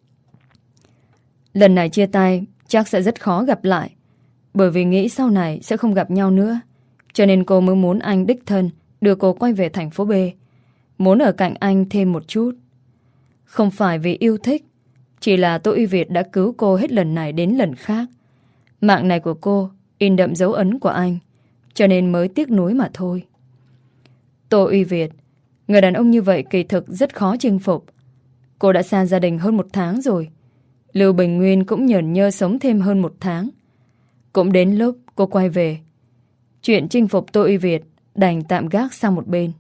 Lần này chia tay chắc sẽ rất khó gặp lại, bởi vì nghĩ sau này sẽ không gặp nhau nữa. Cho nên cô mới muốn anh đích thân đưa cô quay về thành phố B, muốn ở cạnh anh thêm một chút. Không phải vì yêu thích, chỉ là Tô Uy Việt đã cứu cô hết lần này đến lần khác. Mạng này của cô in đậm dấu ấn của anh, cho nên mới tiếc nuối mà thôi. Tô Uy Việt, người đàn ông như vậy kỳ thực rất khó chinh phục. Cô đã xa gia đình hơn một tháng rồi. Lưu Bình Nguyên cũng nhởn nhơ sống thêm hơn một tháng. Cũng đến lúc cô quay về. Chuyện chinh phục Tô Uy Việt đành tạm gác sang một bên.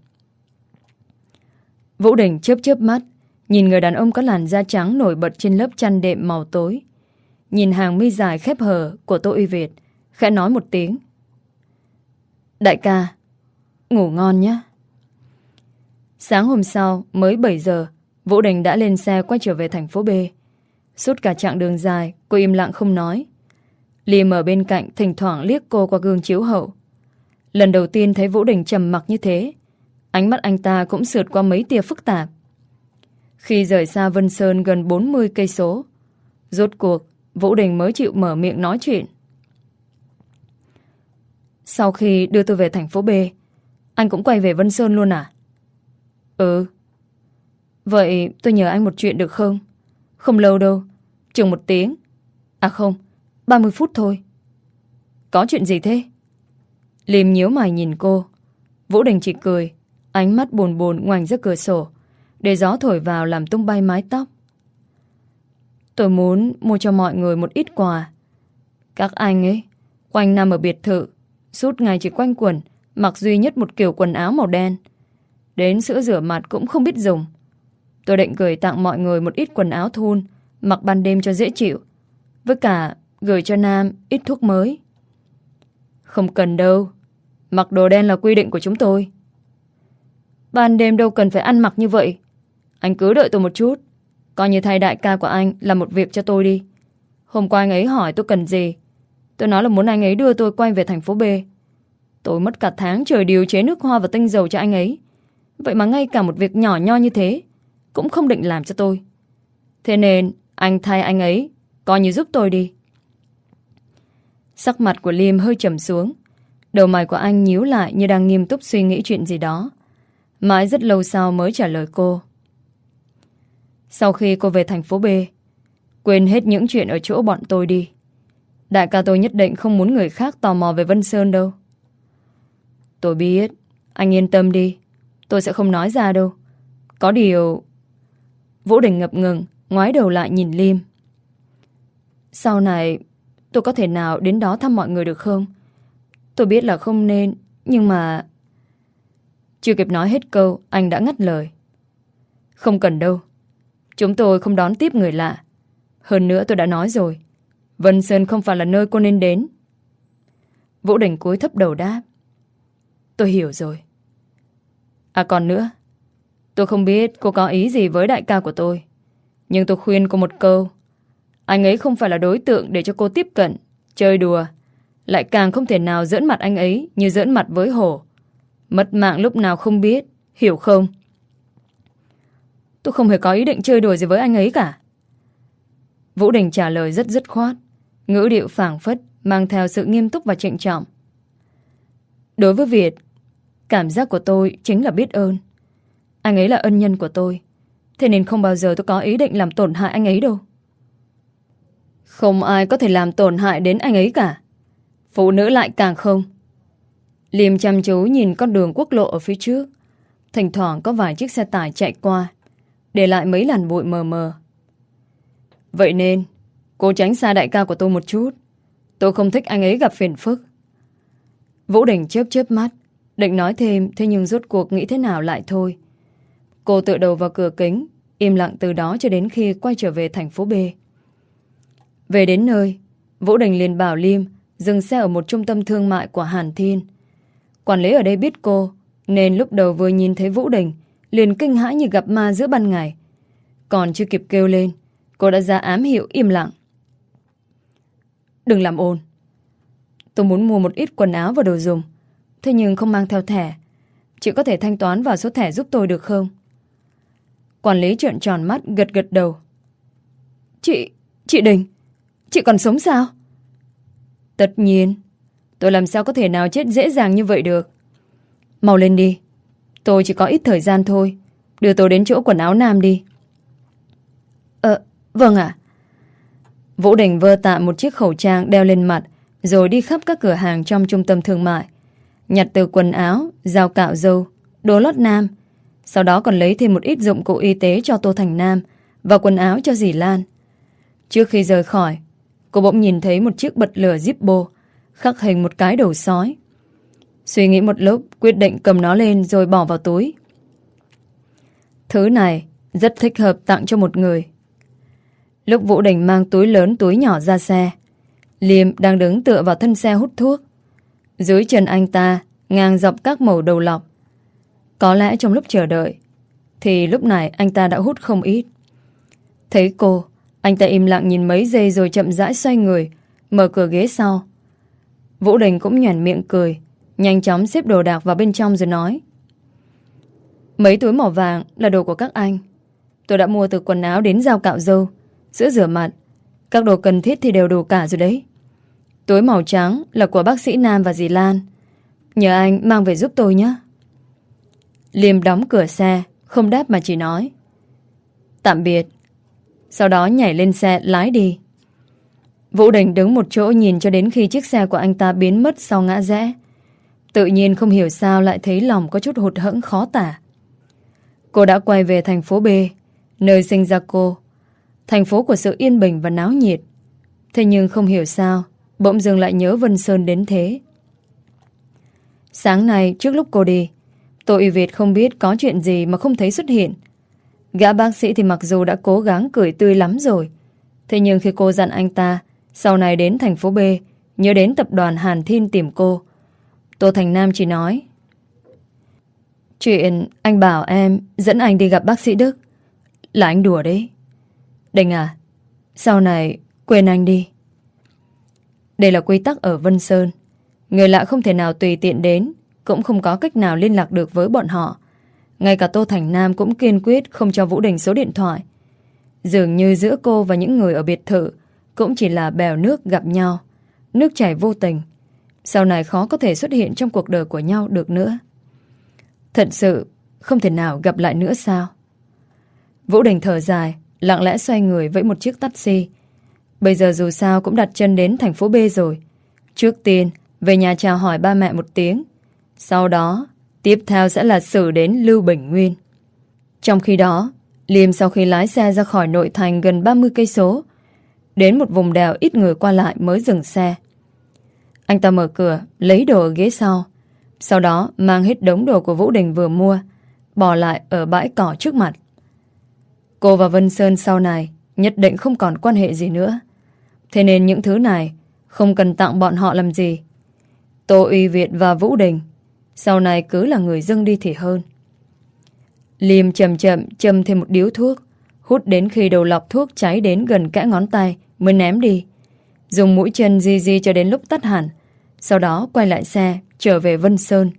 Vũ Đình chớp chớp mắt, nhìn người đàn ông có làn da trắng nổi bật trên lớp chăn đệm màu tối. Nhìn hàng mi dài khép hờ của Tô Uy Việt, khẽ nói một tiếng. Đại ca, ngủ ngon nhé. Sáng hôm sau, mới bảy giờ, Vũ Đình đã lên xe quay trở về thành phố B. Suốt cả chặng đường dài, cô im lặng không nói. Liam ở bên cạnh thỉnh thoảng liếc cô qua gương chiếu hậu. Lần đầu tiên thấy Vũ Đình trầm mặc như thế, ánh mắt anh ta cũng sượt qua mấy tia phức tạp. Khi rời xa Vân Sơn gần bốn mươi cây số, rốt cuộc Vũ Đình mới chịu mở miệng nói chuyện. Sau khi đưa tôi về thành phố B, anh cũng quay về Vân Sơn luôn à? Ừ. Vậy tôi nhờ anh một chuyện được không? Không lâu đâu, chừng một tiếng. À không, ba mươi phút thôi. Có chuyện gì thế? Liêm nhíu mày nhìn cô. Vũ Đình chỉ cười, ánh mắt buồn buồn ngoảnh ra cửa sổ, để gió thổi vào làm tung bay mái tóc. Tôi muốn mua cho mọi người một ít quà. Các anh ấy quanh năm ở biệt thự, suốt ngày chỉ quanh quẩn, mặc duy nhất một kiểu quần áo màu đen. Đến sữa rửa mặt cũng không biết dùng. Tôi định gửi tặng mọi người một ít quần áo thun, mặc ban đêm cho dễ chịu. Với cả gửi cho Nam ít thuốc mới. Không cần đâu, mặc đồ đen là quy định của chúng tôi. Ban đêm đâu cần phải ăn mặc như vậy. Anh cứ đợi tôi một chút, coi như thay đại ca của anh làm một việc cho tôi đi. Hôm qua anh ấy hỏi tôi cần gì, tôi nói là muốn anh ấy đưa tôi quay về thành phố B. Tôi mất cả tháng trời điều chế nước hoa và tinh dầu cho anh ấy. Vậy mà ngay cả một việc nhỏ nho như thế cũng không định làm cho tôi. Thế nên anh thay anh ấy, coi như giúp tôi đi. Sắc mặt của Liêm hơi trầm xuống. Đầu mày của anh nhíu lại như đang nghiêm túc suy nghĩ chuyện gì đó. Mãi rất lâu sau mới trả lời cô. Sau khi cô về thành phố B, quên hết những chuyện ở chỗ bọn tôi đi. Đại ca tôi nhất định không muốn người khác tò mò về Vân Sơn đâu. Tôi biết, anh yên tâm đi, tôi sẽ không nói ra đâu. Có điều... Vũ Đình ngập ngừng, ngoái đầu lại nhìn Liêm. Sau này tôi có thể nào đến đó thăm mọi người được không? Tôi biết là không nên, nhưng mà... Chưa kịp nói hết câu, anh đã ngắt lời. Không cần đâu, chúng tôi không đón tiếp người lạ. Hơn nữa tôi đã nói rồi, Vân Sơn không phải là nơi cô nên đến. Vũ Đình cúi thấp đầu đáp. Tôi hiểu rồi. À còn nữa, tôi không biết cô có ý gì với đại ca của tôi, nhưng tôi khuyên cô một câu. Anh ấy không phải là đối tượng để cho cô tiếp cận, chơi đùa. Lại càng không thể nào giỡn mặt anh ấy như giỡn mặt với hổ. Mất mạng lúc nào không biết, hiểu không? Tôi không hề có ý định chơi đùa gì với anh ấy cả. Vũ Đình trả lời rất dứt khoát, ngữ điệu phảng phất, mang theo sự nghiêm túc và trịnh trọng. Đối với Việt, cảm giác của tôi chính là biết ơn. Anh ấy là ân nhân của tôi, thế nên không bao giờ tôi có ý định làm tổn hại anh ấy đâu. Không ai có thể làm tổn hại đến anh ấy cả. Phụ nữ lại càng không. Liêm chăm chú nhìn con đường quốc lộ ở phía trước. Thỉnh thoảng có vài chiếc xe tải chạy qua, để lại mấy làn bụi mờ mờ. Vậy nên Cô tránh xa đại ca của tôi một chút. Tôi không thích anh ấy gặp phiền phức. Vũ Đình chớp chớp mắt, định nói thêm, thế nhưng rốt cuộc nghĩ thế nào lại thôi. Cô tựa đầu vào cửa kính, im lặng từ đó cho đến khi quay trở về thành phố B. Về đến nơi, Vũ Đình liền bảo Liêm dừng xe ở một trung tâm thương mại của Hàn Thiên. Quản lý ở đây biết cô, nên lúc đầu vừa nhìn thấy Vũ Đình liền kinh hãi như gặp ma giữa ban ngày. Còn chưa kịp kêu lên, cô đã ra ám hiệu im lặng. Đừng làm ồn. Tôi muốn mua một ít quần áo và đồ dùng, thế nhưng không mang theo thẻ. Chị có thể thanh toán vào số thẻ giúp tôi được không? Quản lý trợn tròn mắt gật gật đầu. Chị, chị Đình, chị còn sống sao? Tất nhiên. Tôi làm sao có thể nào chết dễ dàng như vậy được. Mau lên đi. Tôi chỉ có ít thời gian thôi. Đưa tôi đến chỗ quần áo nam đi. Ờ, vâng ạ. Vũ Đình vơ tạm một chiếc khẩu trang đeo lên mặt, rồi đi khắp các cửa hàng trong trung tâm thương mại, nhặt từ quần áo, dao cạo râu, đồ lót nam. Sau đó còn lấy thêm một ít dụng cụ y tế cho Tô Thành Nam và quần áo cho dì Lan. Trước khi rời khỏi, cô bỗng nhìn thấy một chiếc bật lửa Zippo khắc hình một cái đầu sói. Suy nghĩ một lúc, quyết định cầm nó lên rồi bỏ vào túi. Thứ này rất thích hợp tặng cho một người. Lúc Vũ Đình mang túi lớn túi nhỏ ra xe, Liêm đang đứng tựa vào thân xe hút thuốc. Dưới chân anh ta ngang dọc các mẩu đầu lọc. Có lẽ trong lúc chờ đợi thì lúc này anh ta đã hút không ít. Thấy cô, anh ta im lặng nhìn mấy giây rồi chậm rãi xoay người, mở cửa ghế sau. Vũ Đình cũng nhoẻn miệng cười, nhanh chóng xếp đồ đạc vào bên trong rồi nói: Mấy túi màu vàng là đồ của các anh. Tôi đã mua từ quần áo đến dao cạo râu, sữa rửa mặt, các đồ cần thiết thì đều đủ cả rồi đấy. Túi màu trắng là của bác sĩ Nam và dì Lan. Nhờ anh mang về giúp tôi nhé. Liêm đóng cửa xe, không đáp mà chỉ nói: Tạm biệt. Sau đó nhảy lên xe lái đi. Vũ Đình đứng một chỗ nhìn cho đến khi chiếc xe của anh ta biến mất sau ngã rẽ. Tự nhiên không hiểu sao lại thấy lòng có chút hụt hẫng khó tả. Cô đã quay về thành phố B, nơi sinh ra cô, thành phố của sự yên bình và náo nhiệt. Thế nhưng không hiểu sao bỗng dưng lại nhớ Vân Sơn đến thế. Sáng nay trước lúc cô đi, Tô Uy Việt không biết có chuyện gì mà không thấy xuất hiện. Gã bác sĩ thì mặc dù đã cố gắng cười tươi lắm rồi, thế nhưng khi cô dặn anh ta sau này đến thành phố B nhớ đến tập đoàn Hàn Thiên tìm cô, Tô Thành Nam chỉ nói: Chuyện anh bảo em dẫn anh đi gặp bác sĩ Đức là anh đùa đấy. Đình à, sau này quên anh đi. Đây là quy tắc ở Vân Sơn. Người lạ không thể nào tùy tiện đến, cũng không có cách nào liên lạc được với bọn họ. Ngay cả Tô Thành Nam cũng kiên quyết không cho Vũ Đình số điện thoại. Dường như giữa cô và những người ở biệt thự cũng chỉ là bèo nước gặp nhau, nước chảy vô tình. Sau này khó có thể xuất hiện trong cuộc đời của nhau được nữa. Thật sự không thể nào gặp lại nữa sao? Vũ Đình thở dài, lặng lẽ xoay người với một chiếc taxi. Bây giờ dù sao cũng đặt chân đến thành phố B rồi. Trước tiên về nhà chào hỏi ba mẹ một tiếng. Sau đó tiếp theo sẽ là xử đến Lưu Bình Nguyên. Trong khi đó, Liêm sau khi lái xe ra khỏi nội thành gần ba mươi cây số, đến một vùng đèo ít người qua lại mới dừng xe. Anh ta mở cửa, lấy đồ ở ghế sau, sau đó mang hết đống đồ của Vũ Đình vừa mua, bỏ lại ở bãi cỏ trước mặt. Cô và Vân Sơn sau này nhất định không còn quan hệ gì nữa. Thế nên những thứ này không cần tặng bọn họ làm gì. Tô Uy Việt và Vũ Đình sau này cứ là người dưng đi thì hơn. Liêm chậm chậm châm thêm một điếu thuốc, hút đến khi đầu lọc thuốc cháy đến gần kẽ ngón tay mới ném đi, dùng mũi chân di di cho đến lúc tắt hẳn. Sau đó quay lại xe trở về Vân Sơn.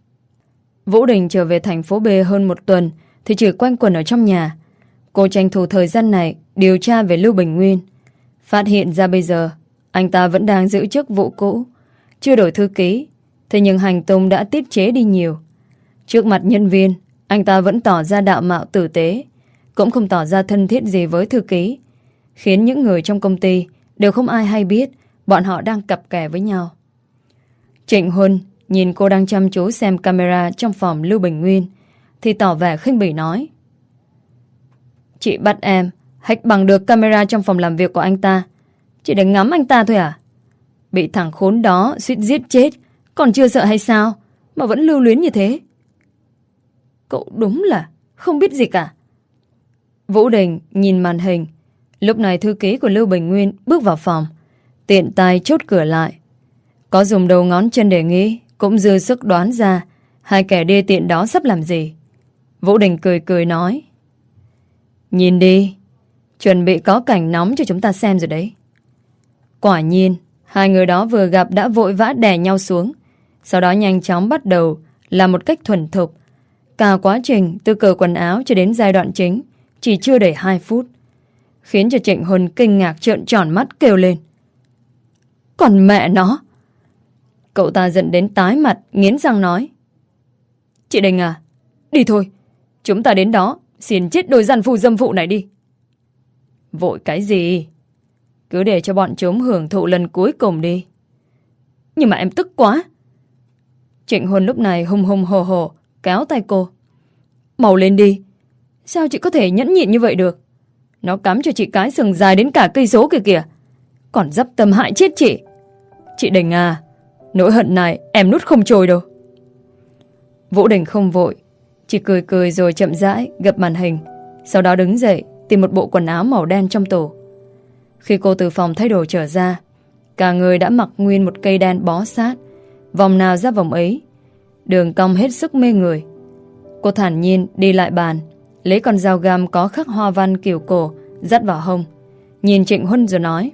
Vũ Đình trở về thành phố B hơn một tuần thì chỉ quanh quẩn ở trong nhà. Cô tranh thủ thời gian này điều tra về Lưu Bình Nguyên. Phát hiện ra bây giờ anh ta vẫn đang giữ chức vụ cũ, chưa đổi thư ký. Thế nhưng hành tung đã tiết chế đi nhiều. Trước mặt nhân viên, anh ta vẫn tỏ ra đạo mạo tử tế, cũng không tỏ ra thân thiết gì với thư ký, khiến những người trong công ty đều không ai hay biết bọn họ đang cặp kè với nhau. Trịnh Huân nhìn cô đang chăm chú xem camera trong phòng Lưu Bình Nguyên thì tỏ vẻ khinh bỉ nói: Chị bắt em hack bằng được camera trong phòng làm việc của anh ta, Chỉ để ngắm anh ta thôi à? Bị thằng khốn đó suýt giết chết, còn chưa sợ hay sao mà vẫn lưu luyến như thế? Cậu đúng là không biết gì cả. Vũ Đình nhìn màn hình. Lúc này thư ký của Lưu Bình Nguyên bước vào phòng, tiện tay chốt cửa lại. Có dùng đầu ngón chân để nghĩ, cũng dư sức đoán ra hai kẻ đê tiện đó sắp làm gì. Vũ Đình cười cười nói: nhìn đi, chuẩn bị có cảnh nóng cho chúng ta xem rồi đấy. Quả nhiên, hai người đó vừa gặp đã vội vã đè nhau xuống, sau đó nhanh chóng bắt đầu làm một cách thuần thục. Cả quá trình từ cởi quần áo cho đến giai đoạn chính chỉ chưa đầy hai phút, khiến cho Trịnh Huân kinh ngạc trợn tròn mắt kêu lên: còn mẹ nó! Cậu ta giận đến tái mặt, nghiến răng nói: chị Đình à, đi thôi, chúng ta đến đó xin chết đôi gian phu dâm phụ này đi. Vội cái gì? Cứ để cho bọn chúng hưởng thụ lần cuối cùng đi. Nhưng mà em tức quá. Trịnh Huân lúc này hùng hùng hồ hồ kéo tay cô: mau lên đi. Sao chị có thể nhẫn nhịn như vậy được? Nó cắm cho chị cái sừng dài đến cả cây số kìa kìa, còn dấp tâm hại chết chị. Chị Đình à, nỗi hận này em nuốt không trôi đâu. Vũ Đình không vội, chỉ cười cười rồi chậm rãi gập màn hình, sau đó đứng dậy tìm một bộ quần áo màu đen trong tủ. Khi cô từ phòng thay đồ trở ra, cả người đã mặc nguyên một cây đen bó sát, vòng nào ra vòng ấy, đường cong hết sức mê người. Cô thản nhiên đi lại bàn, lấy con dao găm có khắc hoa văn kiểu cổ dắt vào hông, nhìn Trịnh Huân rồi nói: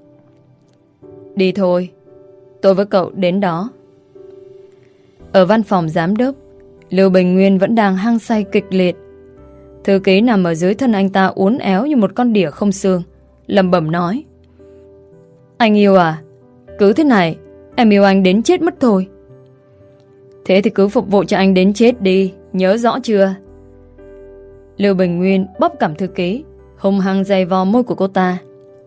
đi thôi, tôi với cậu đến đó. Ở văn phòng giám đốc, Lưu Bình Nguyên vẫn đang hăng say kịch liệt. Thư ký nằm ở dưới thân anh ta uốn éo như một con đỉa không xương, lẩm bẩm nói: anh yêu à, cứ thế này em yêu anh đến chết mất thôi. Thế thì cứ phục vụ cho anh đến chết đi, nhớ rõ chưa? Lưu Bình Nguyên bóp cằm thư ký, hung hăng giày vò môi của cô ta.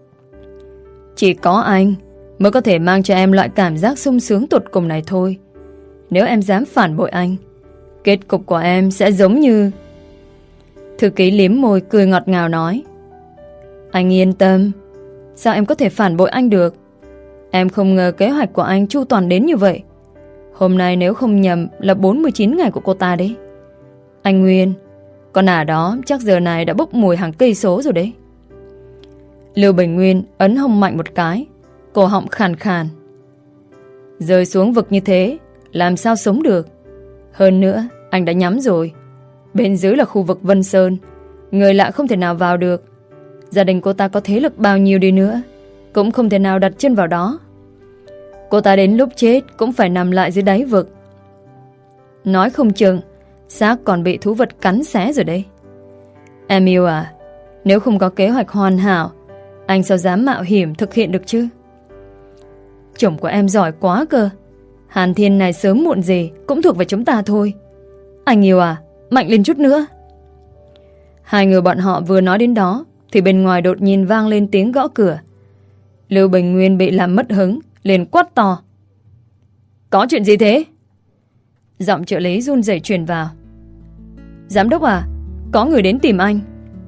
Chỉ có anh mới có thể mang cho em loại cảm giác sung sướng tột cùng này thôi. Nếu em dám phản bội anh, kết cục của em sẽ giống như... Thư ký liếm môi cười ngọt ngào nói: anh yên tâm, sao em có thể phản bội anh được? Em không ngờ kế hoạch của anh chu toàn đến như vậy. Hôm nay nếu không nhầm là bốn mươi chín ngày của cô ta đấy. Anh Nguyên, con ả đó chắc giờ này đã bốc mùi hàng cây số rồi đấy. Lưu Bình Nguyên ấn hông mạnh một cái, cổ họng khàn khàn. Rơi xuống vực như thế, làm sao sống được? Hơn nữa, anh đã nhắm rồi. Bên dưới là khu vực Vân Sơn, người lạ không thể nào vào được. Gia đình cô ta có thế lực bao nhiêu đi nữa, cũng không thể nào đặt chân vào đó. Cô ta đến lúc chết cũng phải nằm lại dưới đáy vực. Nói không chừng xác còn bị thú vật cắn xé rồi đấy. Em yêu à, nếu không có kế hoạch hoàn hảo, anh sao dám mạo hiểm thực hiện được chứ? Chồng của em giỏi quá cơ. Hàn Thiên này sớm muộn gì cũng thuộc về chúng ta thôi. Anh yêu à, mạnh lên chút nữa. Hai người bọn họ vừa nói đến đó thì bên ngoài đột nhiên vang lên tiếng gõ cửa. Lưu Bình Nguyên bị làm mất hứng, liền quát to: có chuyện gì thế? Giọng trợ lý run rẩy truyền vào: giám đốc à, có người đến tìm anh.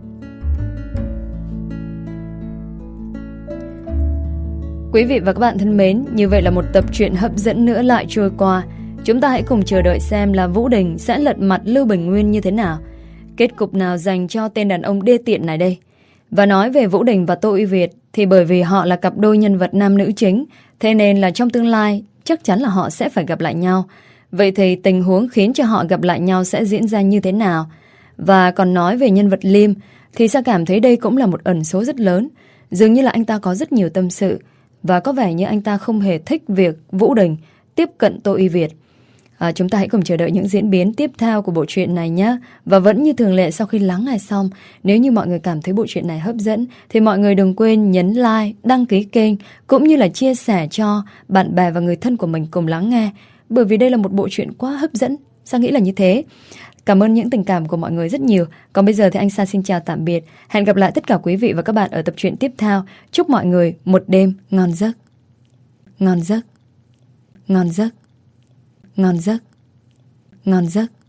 Quý vị và các bạn thân mến, như vậy là một tập truyện hấp dẫn nữa lại trôi qua. Chúng ta hãy cùng chờ đợi xem là Vũ Đình sẽ lật mặt Lưu Bình Nguyên như thế nào, kết cục nào dành cho tên đàn ông đê tiện này đây. Và nói về Vũ Đình và Tô Uy Việt thì bởi vì họ là cặp đôi nhân vật nam nữ chính, thế nên là trong tương lai chắc chắn là họ sẽ phải gặp lại nhau. Vậy thì tình huống khiến cho họ gặp lại nhau sẽ diễn ra như thế nào? Và còn nói về nhân vật Liêm thì Sa cảm thấy đây cũng là một ẩn số rất lớn. Dường như là anh ta có rất nhiều tâm sự, và có vẻ như anh ta không hề thích việc Vũ Đình tiếp cận Tô Uy Việt. À, chúng ta hãy cùng chờ đợi những diễn biến tiếp theo của bộ truyện này nhé. Và vẫn như thường lệ, sau khi lắng nghe xong, nếu như mọi người cảm thấy bộ truyện này hấp dẫn thì mọi người đừng quên nhấn like, đăng ký kênh cũng như là chia sẻ cho bạn bè và người thân của mình cùng lắng nghe. Bởi vì đây là một bộ truyện quá hấp dẫn, Sa nghĩ là như thế. Cảm ơn những tình cảm của mọi người rất nhiều. Còn bây giờ thì anh Sa xin chào tạm biệt. Hẹn gặp lại tất cả quý vị và các bạn ở tập truyện tiếp theo. Chúc mọi người một đêm ngon giấc. Ngon giấc. Ngon giấc. Ngon giấc. Ngon giấc.